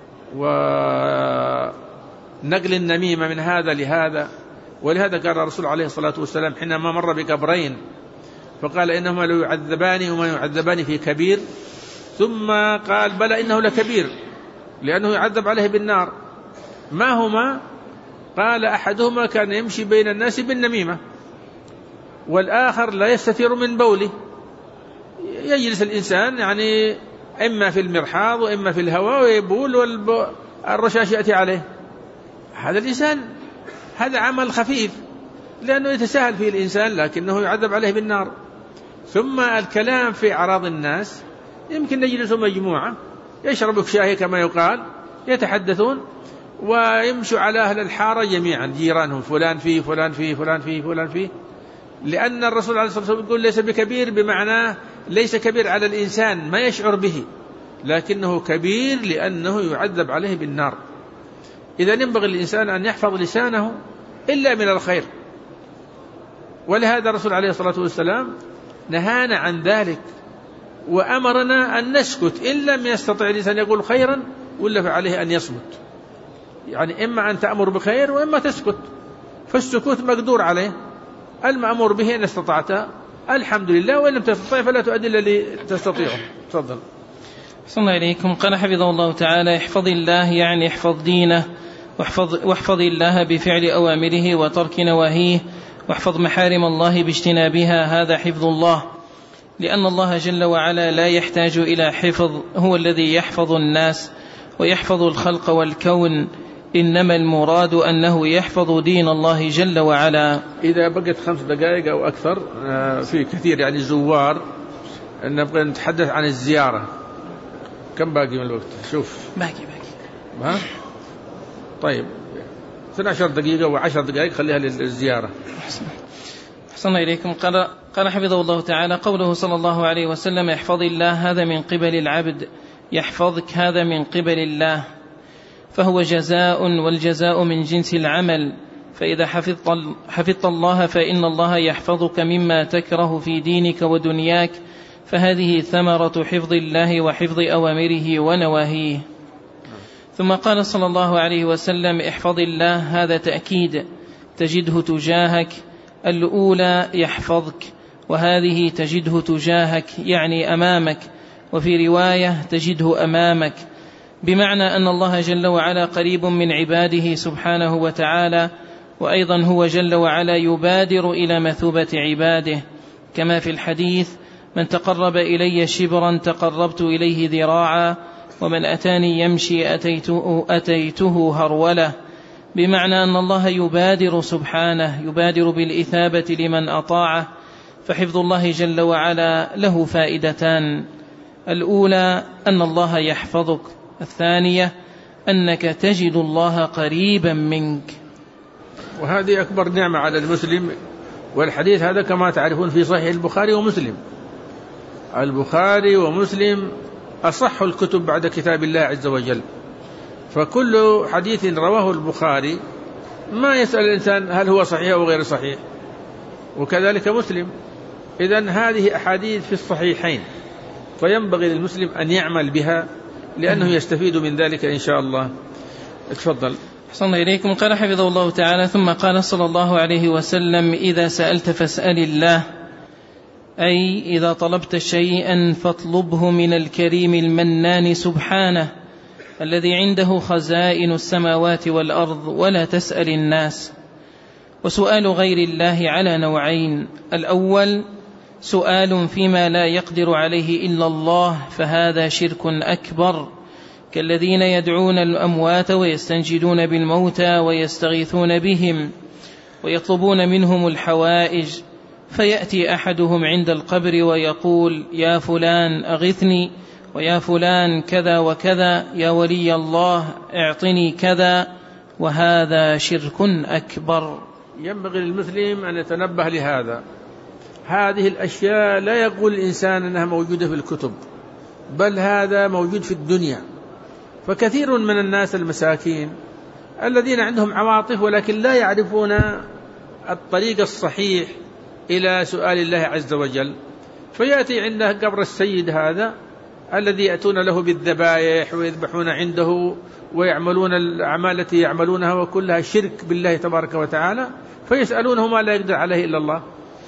ونقل النميمة من هذا لهذا. ولهذا قال الرسول عليه الصلاة والسلام حينما مر بقبرين فقال: إنهما لو يعذبان وما يعذبان في كبير، ثم قال: بلى إنه لكبير، لأنه يعذب عليه بالنار. ما هما؟ قال: أحدهما كان يمشي بين الناس بالنميمة، والآخر لا يستتر من بوله. يجلس الإنسان يعني إما في المرحاض وإما في الهواء ويبول والرشاش يأتي عليه. هذا الإنسان هذا عمل خفيف لأنه يتساهل فيه الإنسان، لكنه يعذب عليه بالنار. ثم الكلام في أعراض الناس، يمكن نجلس مجموعة يشربوا شاي كما يقال، يتحدثون ويمشوا على أهل الحارة جميعا جيرانهم، فلان فيه فلان فيه فلان فيه فلان فيه، لأن الرسول عليه الصلاة والسلام يقول ليس بكبير بمعنى ليس كبير على الإنسان ما يشعر به، لكنه كبير لأنه يعذب عليه بالنار. إذا ينبغي الإنسان أن يحفظ لسانه إلا من الخير، ولهذا الرسول عليه الصلاة والسلام نهانا عن ذلك وأمرنا أن نسكت إن لم يستطع الإنسان يقول خيرا ولا فعليه أن يصمت، يعني إما أن تأمر بخير وإما تسكت، فالسكوت مقدور عليه، المأمور به إن استطعت الحمد لله، وإن لم تستطع فلا تؤدي الذي تستطيعه. تفضل. صلى الله عليكم. قال حفظه الله تعالى: احفظ الله يعني احفظ دينه، واحفظ, واحفظ الله بفعل أوامره وترك نواهيه، واحفظ محارم الله باجتنابها، هذا حفظ الله، لأن الله جل وعلا لا يحتاج إلى حفظ، هو الذي يحفظ الناس ويحفظ الخلق والكون، إنما المراد أنه يحفظ دين الله جل وعلا. إذا بقت خمس دقائق أو أكثر، في كثير يعني زوار، نبغى نتحدث عن الزيارة. كم باقي من الوقت؟ شوف باقي باقي ها؟ طيب اثنتي عشرة دقيقة وعشر دقائق خليها للزيارة. أحسن إليكم. قال, قال حفظه الله تعالى: قوله صلى الله عليه وسلم: احفظ الله، هذا من قبل العبد، يحفظك هذا من قبل الله، فهو جزاء، والجزاء من جنس العمل، فإذا حفظت, حفظت الله فإن الله يحفظك مما تكره في دينك ودنياك، فهذه ثمرة حفظ الله وحفظ أوامره ونواهيه. ثم قال صلى الله عليه وسلم: احفظ الله، هذا تأكيد، تجده تجاهك، الأولى يحفظك، وهذه تجده تجاهك يعني أمامك، وفي رواية تجده أمامك، بمعنى أن الله جل وعلا قريب من عباده سبحانه وتعالى، وأيضا هو جل وعلا يبادر إلى مثوبة عباده، كما في الحديث: من تقرب إلي شبرا تقربت إليه ذراعا، ومن أتاني يمشي أتيته, أتيته هرولة، بمعنى أن الله يبادر سبحانه، يبادر بالإثابة لمن أطاعه. فحفظ الله جل وعلا له فائدتان: الأولى أن الله يحفظك، الثانية أنك تجد الله قريبا منك، وهذه أكبر نعمة على المسلم. والحديث هذا كما تعرفون في صحيح البخاري ومسلم. البخاري ومسلم أصح الكتب بعد كتاب الله عز وجل، فكل حديث رواه البخاري ما يسأل الإنسان هل هو صحيح أو غير صحيح، وكذلك مسلم. إذن هذه أحاديث في الصحيحين، فينبغي للمسلم أن يعمل بها لأنه يستفيد من ذلك إن شاء الله. اتفضل. أحسن إليكم. قال حفظه الله تعالى: ثم قال صلى الله عليه وسلم: إذا سألت فاسأل الله، أي إذا طلبت شيئا فاطلبه من الكريم المنان سبحانه، الذي عنده خزائن السماوات والأرض، ولا تسأل الناس. وسؤال غير الله على نوعين: الأول سؤال فيما لا يقدر عليه إلا الله، فهذا شرك أكبر، كالذين يدعون الأموات ويستنجدون بالموتى ويستغيثون بهم ويطلبون منهم الحوائج، فيأتي أحدهم عند القبر ويقول: يا فلان أغثني، ويا فلان كذا وكذا، يا ولي الله اعطني كذا، وهذا شرك أكبر. ينبغي للمسلم أن يتنبه لهذا. هذه الأشياء لا يقول الإنسان أنها موجودة في الكتب، بل هذا موجود في الدنيا. فكثير من الناس المساكين الذين عندهم عواطف ولكن لا يعرفون الطريق الصحيح إلى سؤال الله عز وجل، فيأتي عنده قبر السيد هذا الذي يأتون له بالذبائح ويذبحون عنده ويعملون الأعمال التي يعملونها وكلها شرك بالله تبارك وتعالى، فيسألونه ما لا يقدر عليه إلا الله.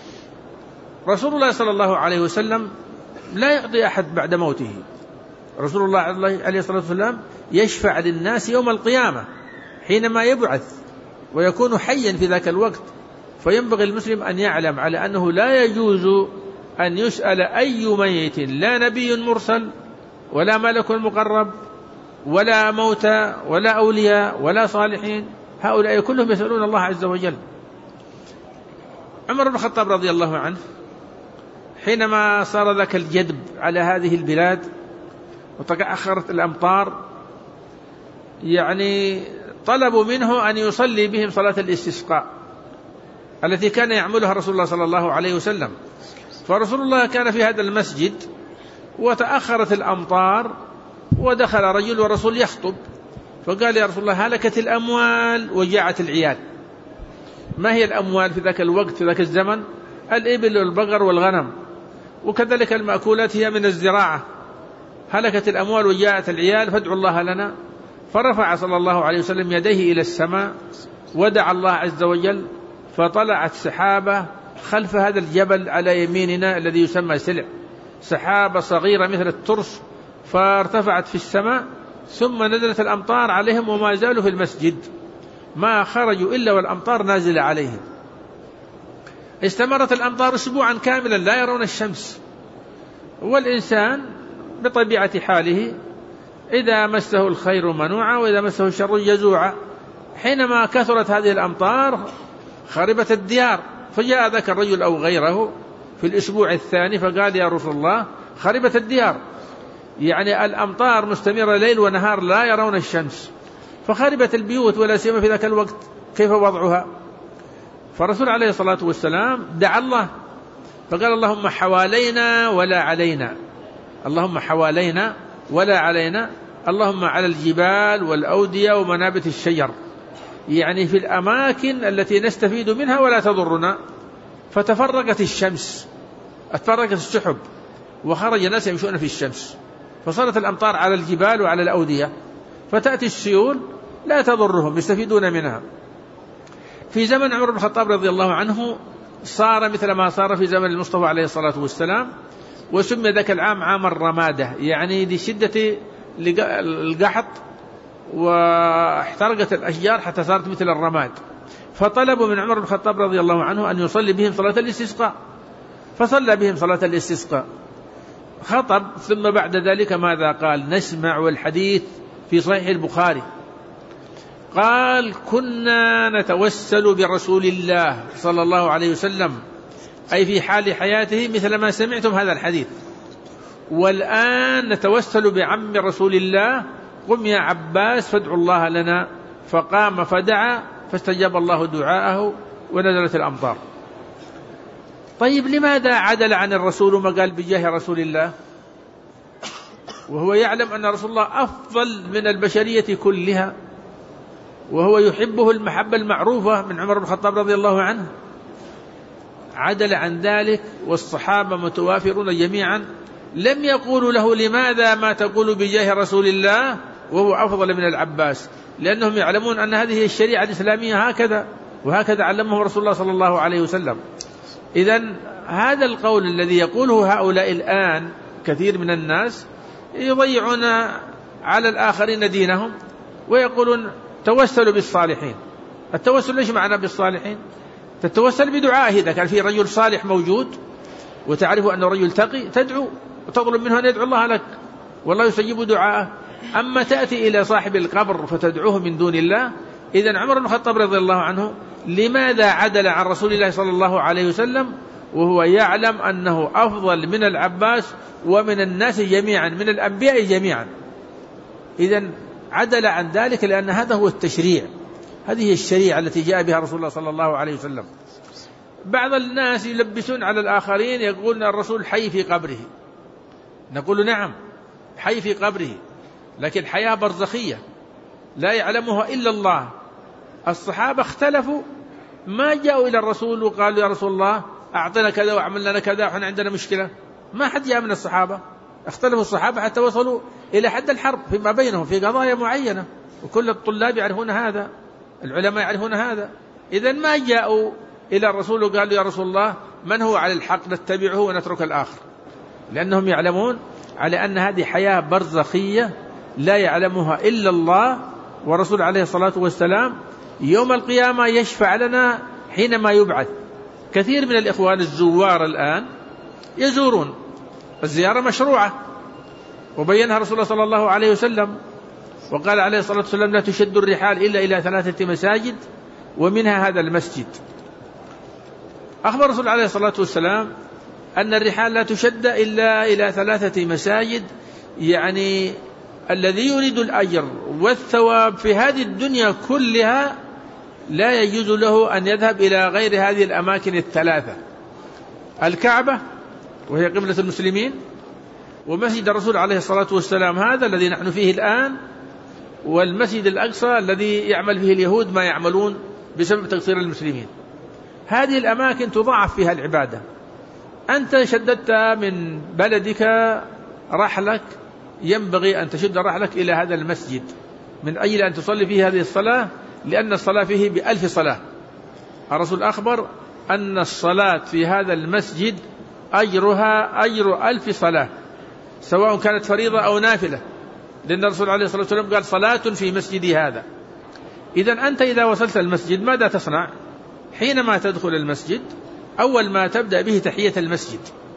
رسول الله صلى الله عليه وسلم لا يقضي أحد بعد موته. رسول الله عليه الصلاة والسلام يشفع للناس يوم القيامة حينما يبعث ويكون حيا في ذاك الوقت. فينبغي المسلم أن يعلم على أنه لا يجوز أن يسأل أي ميت، لا نبي مرسل ولا ملك مقرب ولا موتى ولا أولياء ولا صالحين، هؤلاء كلهم يسألون الله عز وجل. عمر بن الخطاب رضي الله عنه حينما صار ذاك الجدب على هذه البلاد وتأخرت الأمطار، يعني طلبوا منه أن يصلي بهم صلاة الاستسقاء التي كان يعملها رسول الله صلى الله عليه وسلم. فرسول الله كان في هذا المسجد وتأخرت الأمطار، ودخل رجل ورسول يخطب، فقال يا رسول الله هلكت الأموال وجاعت العيال. ما هي الأموال في ذاك الوقت في ذاك الزمن؟ الإبل والبقر والغنم، وكذلك المأكولات هي من الزراعة. هلكت الأموال وجاءت العيال فادعوا الله لنا. فرفع صلى الله عليه وسلم يديه إلى السماء ودعا الله عز وجل، فطلعت سحابة خلف هذا الجبل على يميننا الذي يسمى سلع، سحابة صغيرة مثل الترس، فارتفعت في السماء، ثم نزلت الأمطار عليهم وما زالوا في المسجد، ما خرجوا إلا والأمطار نازلة عليهم. استمرت الأمطار أسبوعا كاملا لا يرون الشمس. والإنسان بطبيعة حاله إذا مسه الخير منوعا وإذا مسه الشر جزوعا. حينما كثرت هذه الأمطار خربت الديار، فجاء ذاك الرجل أو غيره في الأسبوع الثاني فقال يا رسول الله خربت الديار، يعني الأمطار مستمرة ليل ونهار لا يرون الشمس، فخربت البيوت ولا سيما في ذاك الوقت، كيف وضعها؟ فرسول عليه الصلاة والسلام دعا الله فقال اللهم حوالينا ولا علينا، اللهم حوالينا ولا علينا، اللهم على الجبال والأودية ومنابت الشجر، يعني في الأماكن التي نستفيد منها ولا تضرنا. فتفرقت الشمس، اتفرقت السحب، وخرج الناس يمشون في الشمس، فصارت الأمطار على الجبال وعلى الأودية، فتأتي السيول لا تضرهم، يستفيدون منها. في زمن عمر بن الخطاب رضي الله عنه صار مثل ما صار في زمن المصطفى عليه الصلاة والسلام، وسمي ذاك العام عام الرمادة، يعني لشدة القحط واحترقت الأشجار حتى صارت مثل الرماد. فطلبوا من عمر بن الخطاب رضي الله عنه أن يصلي بهم صلاة الاستسقاء، فصلى بهم صلاة الاستسقاء، خطب، ثم بعد ذلك ماذا قال؟ نسمع والحديث في صحيح البخاري. قال كنا نتوسل برسول الله صلى الله عليه وسلم، أي في حال حياته، مثل ما سمعتم هذا الحديث، والآن نتوسل بعم رسول الله، قم يا عباس فادعوا الله لنا. فقام فدعا فاستجاب الله دعاءه ونزلت الأمطار. طيب لماذا عدل عن الرسول وما قال بجاه رسول الله وهو يعلم أن رسول الله أفضل من البشرية كلها، وهو يحبه المحبة المعروفة من عمر بن الخطاب رضي الله عنه؟ عدل عن ذلك والصحابة متوافرون جميعا لم يقولوا له لماذا ما تقول بجاه رسول الله وهو أفضل من العباس، لأنهم يعلمون أن هذه الشريعة الإسلامية هكذا، وهكذا علمه رسول الله صلى الله عليه وسلم. إذن هذا القول الذي يقوله هؤلاء الآن كثير من الناس يضيعون على الآخرين دينهم، ويقولون توسلوا بالصالحين. التوسل ليش معنى بالصالحين؟ تتوسل بدعائه، إذا كان في رجل صالح موجود وتعرف أنه رجل تقي تدعو وتطلب منه أن يدعو الله لك والله يستجيب دعاءه. أما تأتي إلى صاحب القبر فتدعوه من دون الله. إذن عمر بن الخطاب رضي الله عنه لماذا عدل عن رسول الله صلى الله عليه وسلم وهو يعلم أنه أفضل من العباس ومن الناس جميعا، من الأنبياء جميعا؟ إذن عدل عن ذلك لأن هذا هو التشريع، هذه الشريعة التي جاء بها رسول الله صلى الله عليه وسلم. بعض الناس يلبسون على الآخرين، يقولون الرسول حي في قبره، نقول نعم حي في قبره، لكن حياة برزخية لا يعلمها إلا الله. الصحابة اختلفوا، ما جاءوا إلى الرسول وقالوا يا رسول الله أعطنا كذا وعملنا لنا كذا وحنا عندنا مشكلة، ما حد جاء من الصحابة. اختلفوا الصحابة حتى وصلوا إلى حد الحرب فيما بينهم في قضايا معينة، وكل الطلاب يعرفون هذا، العلماء يعرفون هذا. إذن ما جاءوا إلى الرسول وقالوا يا رسول الله من هو على الحق نتبعه ونترك الآخر، لأنهم يعلمون على أن هذه حياة برزخية لا يعلمها إلا الله، ورسول عليه الصلاة والسلام يوم القيامة يشفع لنا حينما يبعث. كثير من الإخوان الزوار الآن يزورون، الزيارة مشروعة وبينها رسول الله صلى الله عليه وسلم، وقال عليه الصلاة والسلام لا تشد الرحال إلا إلى ثلاثة مساجد ومنها هذا المسجد. أخبر رسول عليه الصلاة والسلام أن الرحال لا تشد إلا إلى ثلاثة مساجد، يعني الذي يريد الأجر والثواب في هذه الدنيا كلها لا يجوز له أن يذهب إلى غير هذه الأماكن الثلاثة: الكعبة وهي قبلة المسلمين، ومسجد الرسول عليه الصلاة والسلام هذا الذي نحن فيه الآن، والمسجد الأقصى الذي يعمل فيه اليهود ما يعملون بسبب تقصير المسلمين. هذه الأماكن تضاعف فيها العبادة. أنت شددت من بلدك رحلك، ينبغي أن تشد رحلك إلى هذا المسجد من أجل أن تصلي فيه هذه الصلاة، لأن الصلاة فيه بألف صلاة. الرسول أخبر أن الصلاة في هذا المسجد أجرها أجر ألف صلاة، سواء كانت فريضة أو نافلة، لأن الرسول عليه الصلاة والسلام قال: صلاة في مسجدي هذا. إذن أنت إذا وصلت المسجد ماذا تصنع؟ حينما تدخل المسجد أول ما تبدأ به تحية المسجد.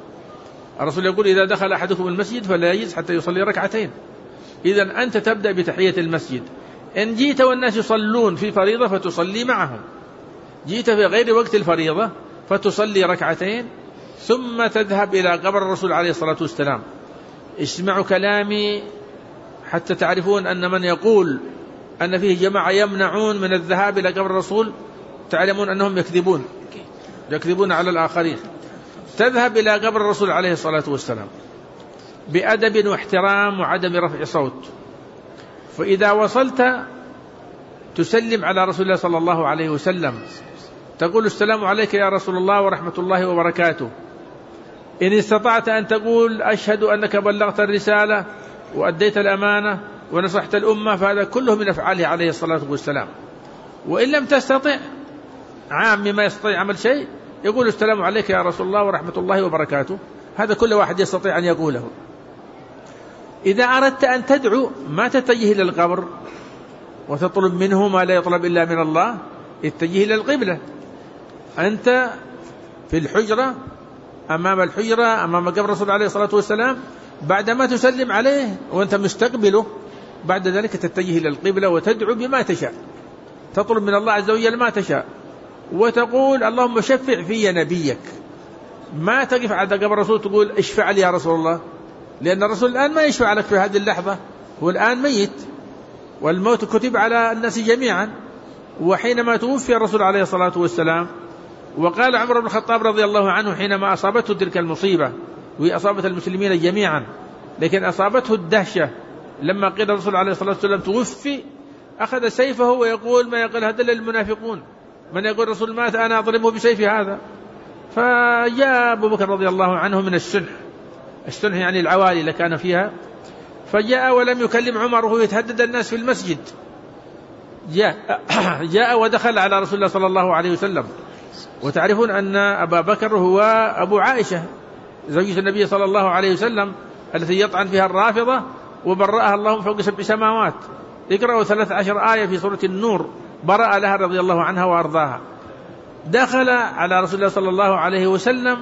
الرسول يقول: إذا دخل أحدكم المسجد فلا يجلس حتى يصلي ركعتين. إذن أنت تبدأ بتحية المسجد. إن جيت والناس يصلون في فريضة فتصلي معهم، جيت في غير وقت الفريضة فتصلي ركعتين، ثم تذهب إلى قبر الرسول عليه الصلاة والسلام. اسمعوا كلامي حتى تعرفون أن من يقول أن فيه جماعة يمنعون من الذهاب إلى قبر الرسول تعلمون أنهم يكذبون يكذبون على الآخرين. تذهب إلى قبر الرسول عليه الصلاة والسلام بأدب واحترام وعدم رفع صوت، فإذا وصلت تسلم على رسول الله صلى الله عليه وسلم، تقول: السلام عليك يا رسول الله ورحمة الله وبركاته. إن استطعت أن تقول: أشهد أنك بلغت الرسالة وأديت الأمانة ونصحت الأمة، فهذا كله من أفعاله عليه الصلاة والسلام. وإن لم تستطع، عام مما يستطيع عمل شيء، يقول: السلام عليك يا رسول الله ورحمة الله وبركاته. هذا كل واحد يستطيع أن يقوله. إذا أردت أن تدعو ما تتجه إلى القبر وتطلب منه ما لا يطلب إلا من الله، اتجه إلى القبلة. أنت في الحجرة، أمام الحجرة، أمام قبر الرسول عليه الصلاة والسلام، بعدما تسلم عليه وأنت مستقبله، بعد ذلك تتجه إلى القبلة وتدعو بما تشاء، تطلب من الله عز وجل ما تشاء، وتقول: اللهم شفع في نبيك. ما تقف عند قبر الرسول تقول: اشفع لي يا رسول الله، لأن الرسول الآن ما يشفع لك في هذه اللحظة، هو الآن ميت، والموت كتب على الناس جميعا. وحينما توفي الرسول عليه الصلاة والسلام، وقال عمر بن الخطاب رضي الله عنه حينما أصابته تلك المصيبة، وهي أصابت المسلمين جميعا، لكن أصابته الدهشة لما قيل الرسول عليه الصلاة والسلام توفي، أخذ سيفه ويقول ما يقول: هذا المنافقون، من يقول الرسول مات أنا أضربه بسيفي هذا. فجاء أبو بكر رضي الله عنه من السنح، السنح يعني العوالي اللي كان فيها، فجاء ولم يكلم عمر وهو يتهدد الناس في المسجد. جاء, جاء ودخل على رسول الله صلى الله عليه وسلم. وتعرفون أن أبا بكر هو أبو عائشة زوجة النبي صلى الله عليه وسلم التي يطعن فيها الرافضة وبرأها الله فوق سبع سماوات. اقرأوا ثلاث عشر آية في سورة النور برأ لها رضي الله عنها وأرضاها. دخل على رسول الله صلى الله عليه وسلم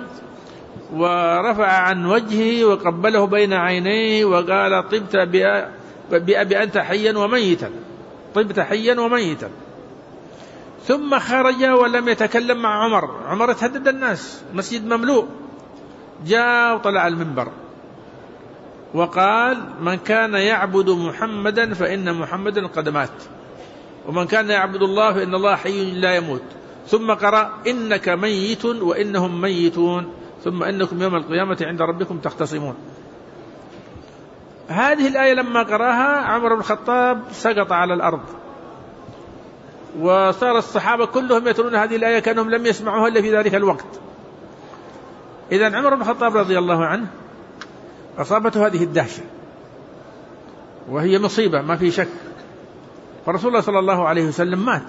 ورفع عن وجهه وقبله بين عينيه وقال: طبت بأبي أنت حيا وميتا، طبت حيا وميتا. ثم خرج ولم يتكلم مع عمر. عمر تهدد الناس، مسجد مملوء. جاء وطلع المنبر وقال: من كان يعبد محمدا فإن محمدا قد مات، ومن كان يعبد الله فإن الله حي لا يموت. ثم قرأ: إنك ميت وإنهم ميتون ثم إنكم يوم القيامة عند ربكم تختصمون. هذه الآية لما قرأها عمر بن الخطاب سقط على الأرض، وصار الصحابة كلهم يتلون هذه الآية كأنهم لم يسمعوها إلا في ذلك الوقت. إذن عمر بن الخطاب رضي الله عنه أصابته هذه الدهشة، وهي مصيبة ما في شك. فرسول الله صلى الله عليه وسلم مات.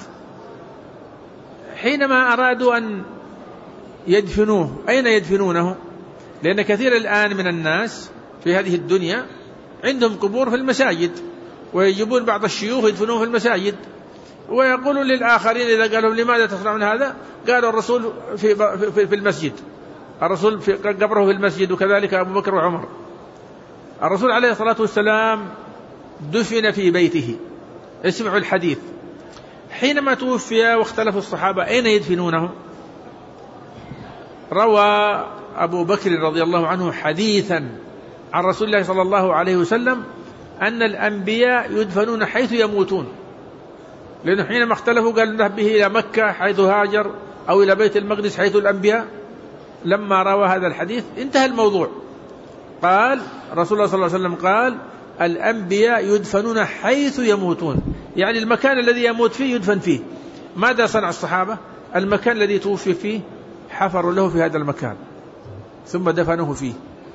حينما أرادوا أن يدفنوه، أين يدفنونه؟ لأن كثير الآن من الناس في هذه الدنيا عندهم قبور في المساجد، ويجيبون بعض الشيوخ يدفنوه في المساجد، ويقولون للآخرين إذا قالوا لماذا تصنعون هذا؟ قالوا الرسول في, في, في المسجد، الرسول في قبره في المسجد، وكذلك أبو بكر وعمر. الرسول عليه الصلاة والسلام دفن في بيته. اسمعوا الحديث. حينما توفي واختلفوا الصحابة أين يدفنونه، روى أبو بكر رضي الله عنه حديثا عن رسول الله صلى الله عليه وسلم أن الأنبياء يدفنون حيث يموتون، لأنه حينما اختلفوا قال نذهب به إلى مكة حيث هاجر أو إلى بيت المقدس حيث الأنبياء. لما روى هذا الحديث انتهى الموضوع. قال رسول الله صلى الله عليه وسلم قال الأنبياء يدفنون حيث يموتون، يعني المكان الذي يموت فيه يدفن فيه. ماذا صنع الصحابة؟ المكان الذي توفي فيه حفروا له في هذا المكان ثم دفنوه فيه.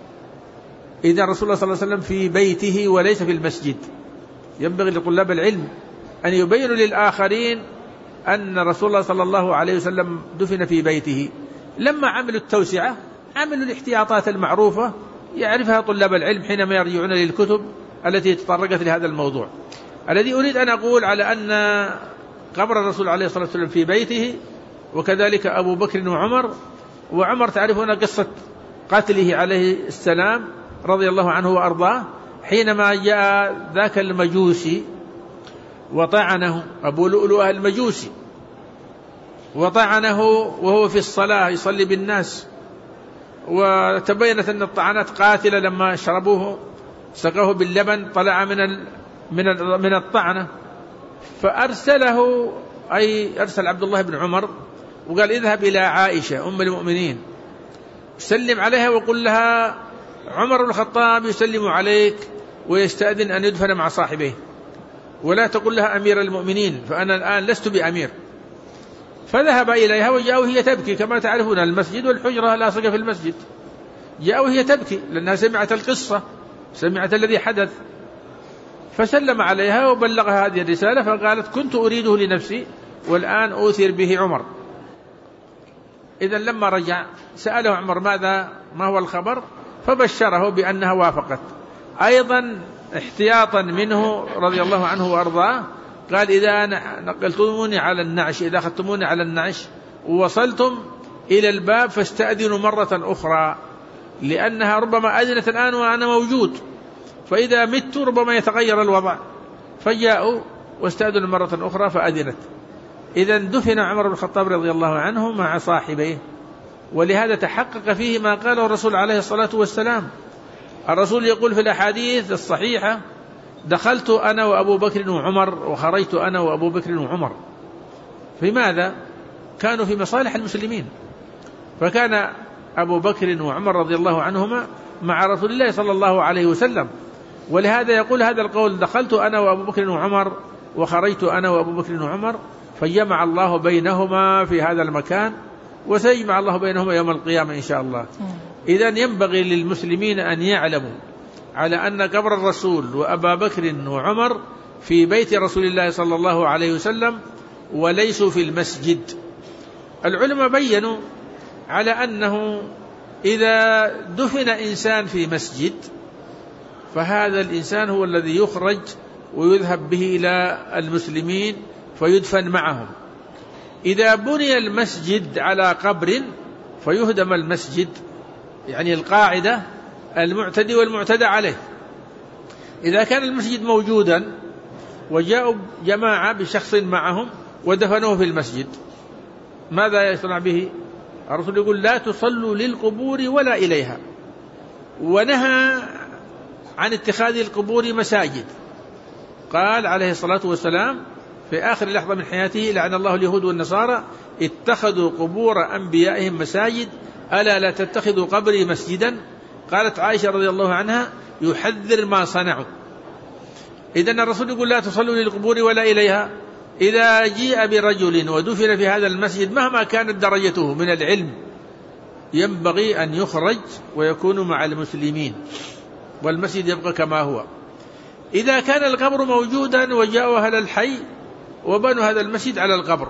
إذا رسول الله صلى الله عليه وسلم في بيته وليس في المسجد. ينبغي لطلاب العلم أن يبينوا للآخرين أن رسول الله صلى الله عليه وسلم دفن في بيته. لما عملوا التوسعة عملوا الاحتياطات المعروفة يعرفها طلاب العلم حينما يرجعون للكتب التي تطرقت لهذا الموضوع. الذي أريد أن أقول على أن قبر الرسول عليه الصلاة والسلام في بيته، وكذلك أبو بكر وعمر. وعمر تعرفون قصة قتله عليه السلام رضي الله عنه وأرضاه، حينما جاء ذاك المجوسي وطعنه، أبو لؤلؤة المجوسي، وطعنه وهو في الصلاة يصلي بالناس، وتبينت أن الطعنات قاتلة. لما شربوه سقوه باللبن طلع من من من الطعنة، فأرسله أي أرسل عبد الله بن عمر وقال اذهب إلى عائشة أم المؤمنين سلم عليها وقل لها عمر بن الخطاب يسلم عليك ويستأذن أن يدفن مع صاحبيه، ولا تقل لها أمير المؤمنين فأنا الآن لست بأمير. فذهب إليها وجاءوا هي تبكي، كما تعرفون المسجد والحجرة لاصقة في المسجد. جاءوا هي تبكي لأنها سمعت القصة، سمعت الذي حدث، فسلم عليها وبلغها هذه الرسالة، فقالت كنت أريده لنفسي والآن أوثر به عمر. إذن لما رجع سأله عمر ماذا ما هو الخبر، فبشره بأنها وافقت. أيضا احتياطا منه رضي الله عنه وأرضاه قال إذا نقلتموني على النعش، إذا أخذتموني على النعش ووصلتم إلى الباب فاستأذنوا مرة أخرى، لأنها ربما أذنت الآن وأنا موجود، فإذا مت ربما يتغير الوضع. فجاءوا واستأذنوا مرة أخرى فأذنت. إذن دفن عمر بن الخطاب رضي الله عنه مع صاحبيه، ولهذا تحقق فيه ما قاله الرسول عليه الصلاة والسلام. الرسول يقول في الأحاديث الصحيحة دخلت أنا وأبو بكر وعمر وخرجت أنا وأبو بكر وعمر. في ماذا؟ كانوا في مصالح المسلمين، فكان أبو بكر وعمر رضي الله عنهما مع رسول الله صلى الله عليه وسلم، ولهذا يقول هذا القول دخلت أنا وأبو بكر وعمر وخرجت أنا وأبو بكر وعمر، فجمع الله بينهما في هذا المكان، وسيجمع الله بينهما يوم القيامة إن شاء الله. إذن ينبغي للمسلمين أن يعلموا على أن قبر الرسول وأبا بكر وعمر في بيت رسول الله صلى الله عليه وسلم وليسوا في المسجد. العلماء بيّنوا على أنه إذا دفن إنسان في مسجد فهذا الإنسان هو الذي يخرج ويذهب به إلى المسلمين فيدفن معهم. إذا بني المسجد على قبر فيهدم المسجد، يعني القاعدة المعتدي والمعتدى عليه. إذا كان المسجد موجودا وجاءوا جماعة بشخص معهم ودفنوه في المسجد، ماذا يصنع به؟ الرسول يقول لا تصلوا للقبور ولا إليها، ونهى عن اتخاذ القبور مساجد. قال عليه الصلاة والسلام في آخر لحظة من حياته لعن الله اليهود والنصارى اتخذوا قبور أنبيائهم مساجد ألا لا تتخذوا قبري مسجدا. قالت عائشة رضي الله عنها يحذر ما صنعوا. إذن الرسول يقول لا تصلوا للقبور ولا إليها. إذا جيء برجل ودفن في هذا المسجد مهما كانت درجته من العلم ينبغي أن يخرج ويكون مع المسلمين والمسجد يبقى كما هو. إذا كان القبر موجودا وجاءوا أهل الحي وبنوا هذا المسجد على القبر،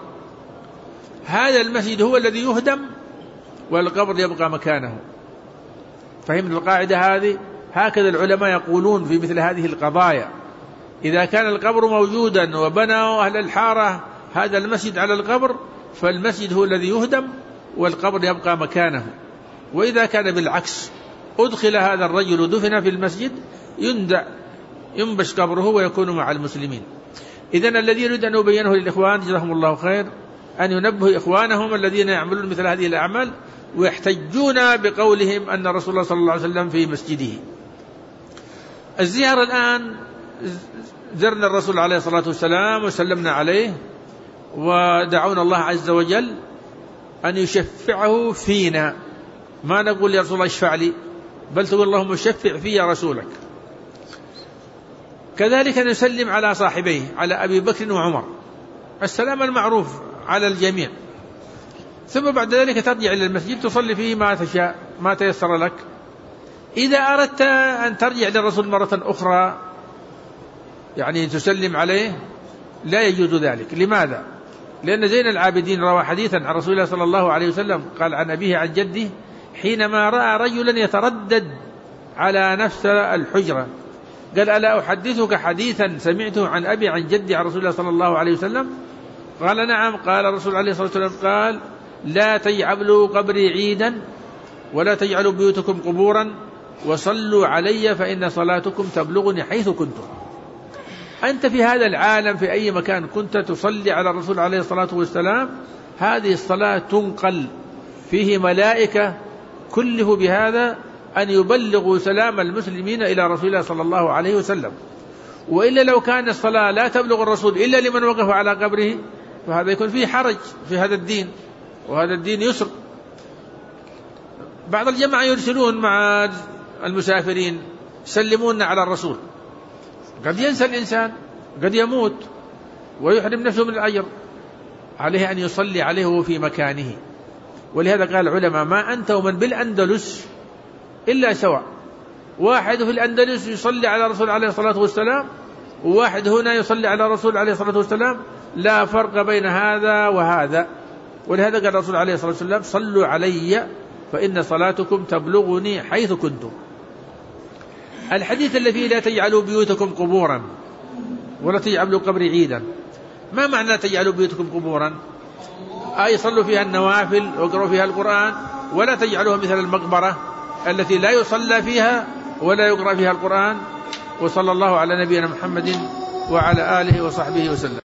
هذا المسجد هو الذي يهدم والقبر يبقى مكانه. فهمت القاعدة هذه؟ هكذا العلماء يقولون في مثل هذه القضايا. إذا كان القبر موجودا وبنوا أهل الحارة هذا المسجد على القبر فالمسجد هو الذي يهدم والقبر يبقى مكانه. وإذا كان بالعكس أدخل هذا الرجل ودفن في المسجد يندع ينبش قبره ويكون مع المسلمين. إذن الذي يريد أن يبينه للإخوان جزاهم الله خير أن ينبهوا إخوانهم الذين يعملون مثل هذه الأعمال ويحتجون بقولهم أن رسول الله صلى الله عليه وسلم في مسجده. الزيارة الآن زرنا الرسول عليه الصلاة والسلام وسلمنا عليه ودعونا الله عز وجل أن يشفعه فينا، ما نقول يا رسول الله اشفع لي، بل تقول اللهم شفع في يا رسولك. كذلك نسلم على صاحبيه، على أبي بكر وعمر، السلام المعروف على الجميع، ثم بعد ذلك ترجع إلى المسجد تصلي فيه ما تشاء ما تيسر لك. إذا أردت أن ترجع للرسول مرة أخرى يعني تسلم عليه لا يجوز ذلك. لماذا؟ لأن زين العابدين روى حديثا عن رسول الله صلى الله عليه وسلم قال عن أبيه عن جده حينما رأى رجلا يتردد على نفس الحجرة قال ألا أحدثك حديثا سمعته عن أبي عن جدي عن رسول الله صلى الله عليه وسلم؟ قال نعم. قال الرسول عليه الصلاة والسلام قال لا تجعلوا قبري عيدا ولا تجعلوا بيوتكم قبورا وصلوا علي فإن صلاتكم تبلغني حيث كنتم. أنت في هذا العالم في أي مكان كنت تصلي على الرسول عليه الصلاة والسلام، هذه الصلاة تنقل، فيه ملائكة كله بهذا أن يبلغوا سلام المسلمين إلى رسول الله صلى الله عليه وسلم. وإلا لو كان الصلاة لا تبلغ الرسول إلا لمن وقف على قبره فهذا يكون فيه حرج في هذا الدين، وهذا الدين يسر. بعض الجماعة يرسلون مع المسافرين سلمونا على الرسول، قد ينسى الإنسان، قد يموت ويحرم نفسه من الأجر، عليه أن يصلي عليه في مكانه. ولهذا قال العلماء ما أنت ومن بالأندلس إلا سواء، واحد في الأندلس يصلي على الرسول عليه الصلاة والسلام وواحد هنا يصلي على الرسول عليه الصلاة والسلام، لا فرق بين هذا وهذا. ولهذا قال الرسول عليه الصلاة والسلام صلوا علي فإن صلاتكم تبلغني حيث كنتم. الحديث الذي لا تجعلوا بيوتكم قبورا ولا تجعلوا قبري عيدا، ما معنى لا تجعلوا بيوتكم قبورا؟ أي صلوا فيها النوافل واقرأوا فيها القرآن، ولا تجعلوها مثل المقبرة التي لا يصلى فيها ولا يقرأ فيها القرآن. وصلى الله على نبينا محمد وعلى آله وصحبه وسلم.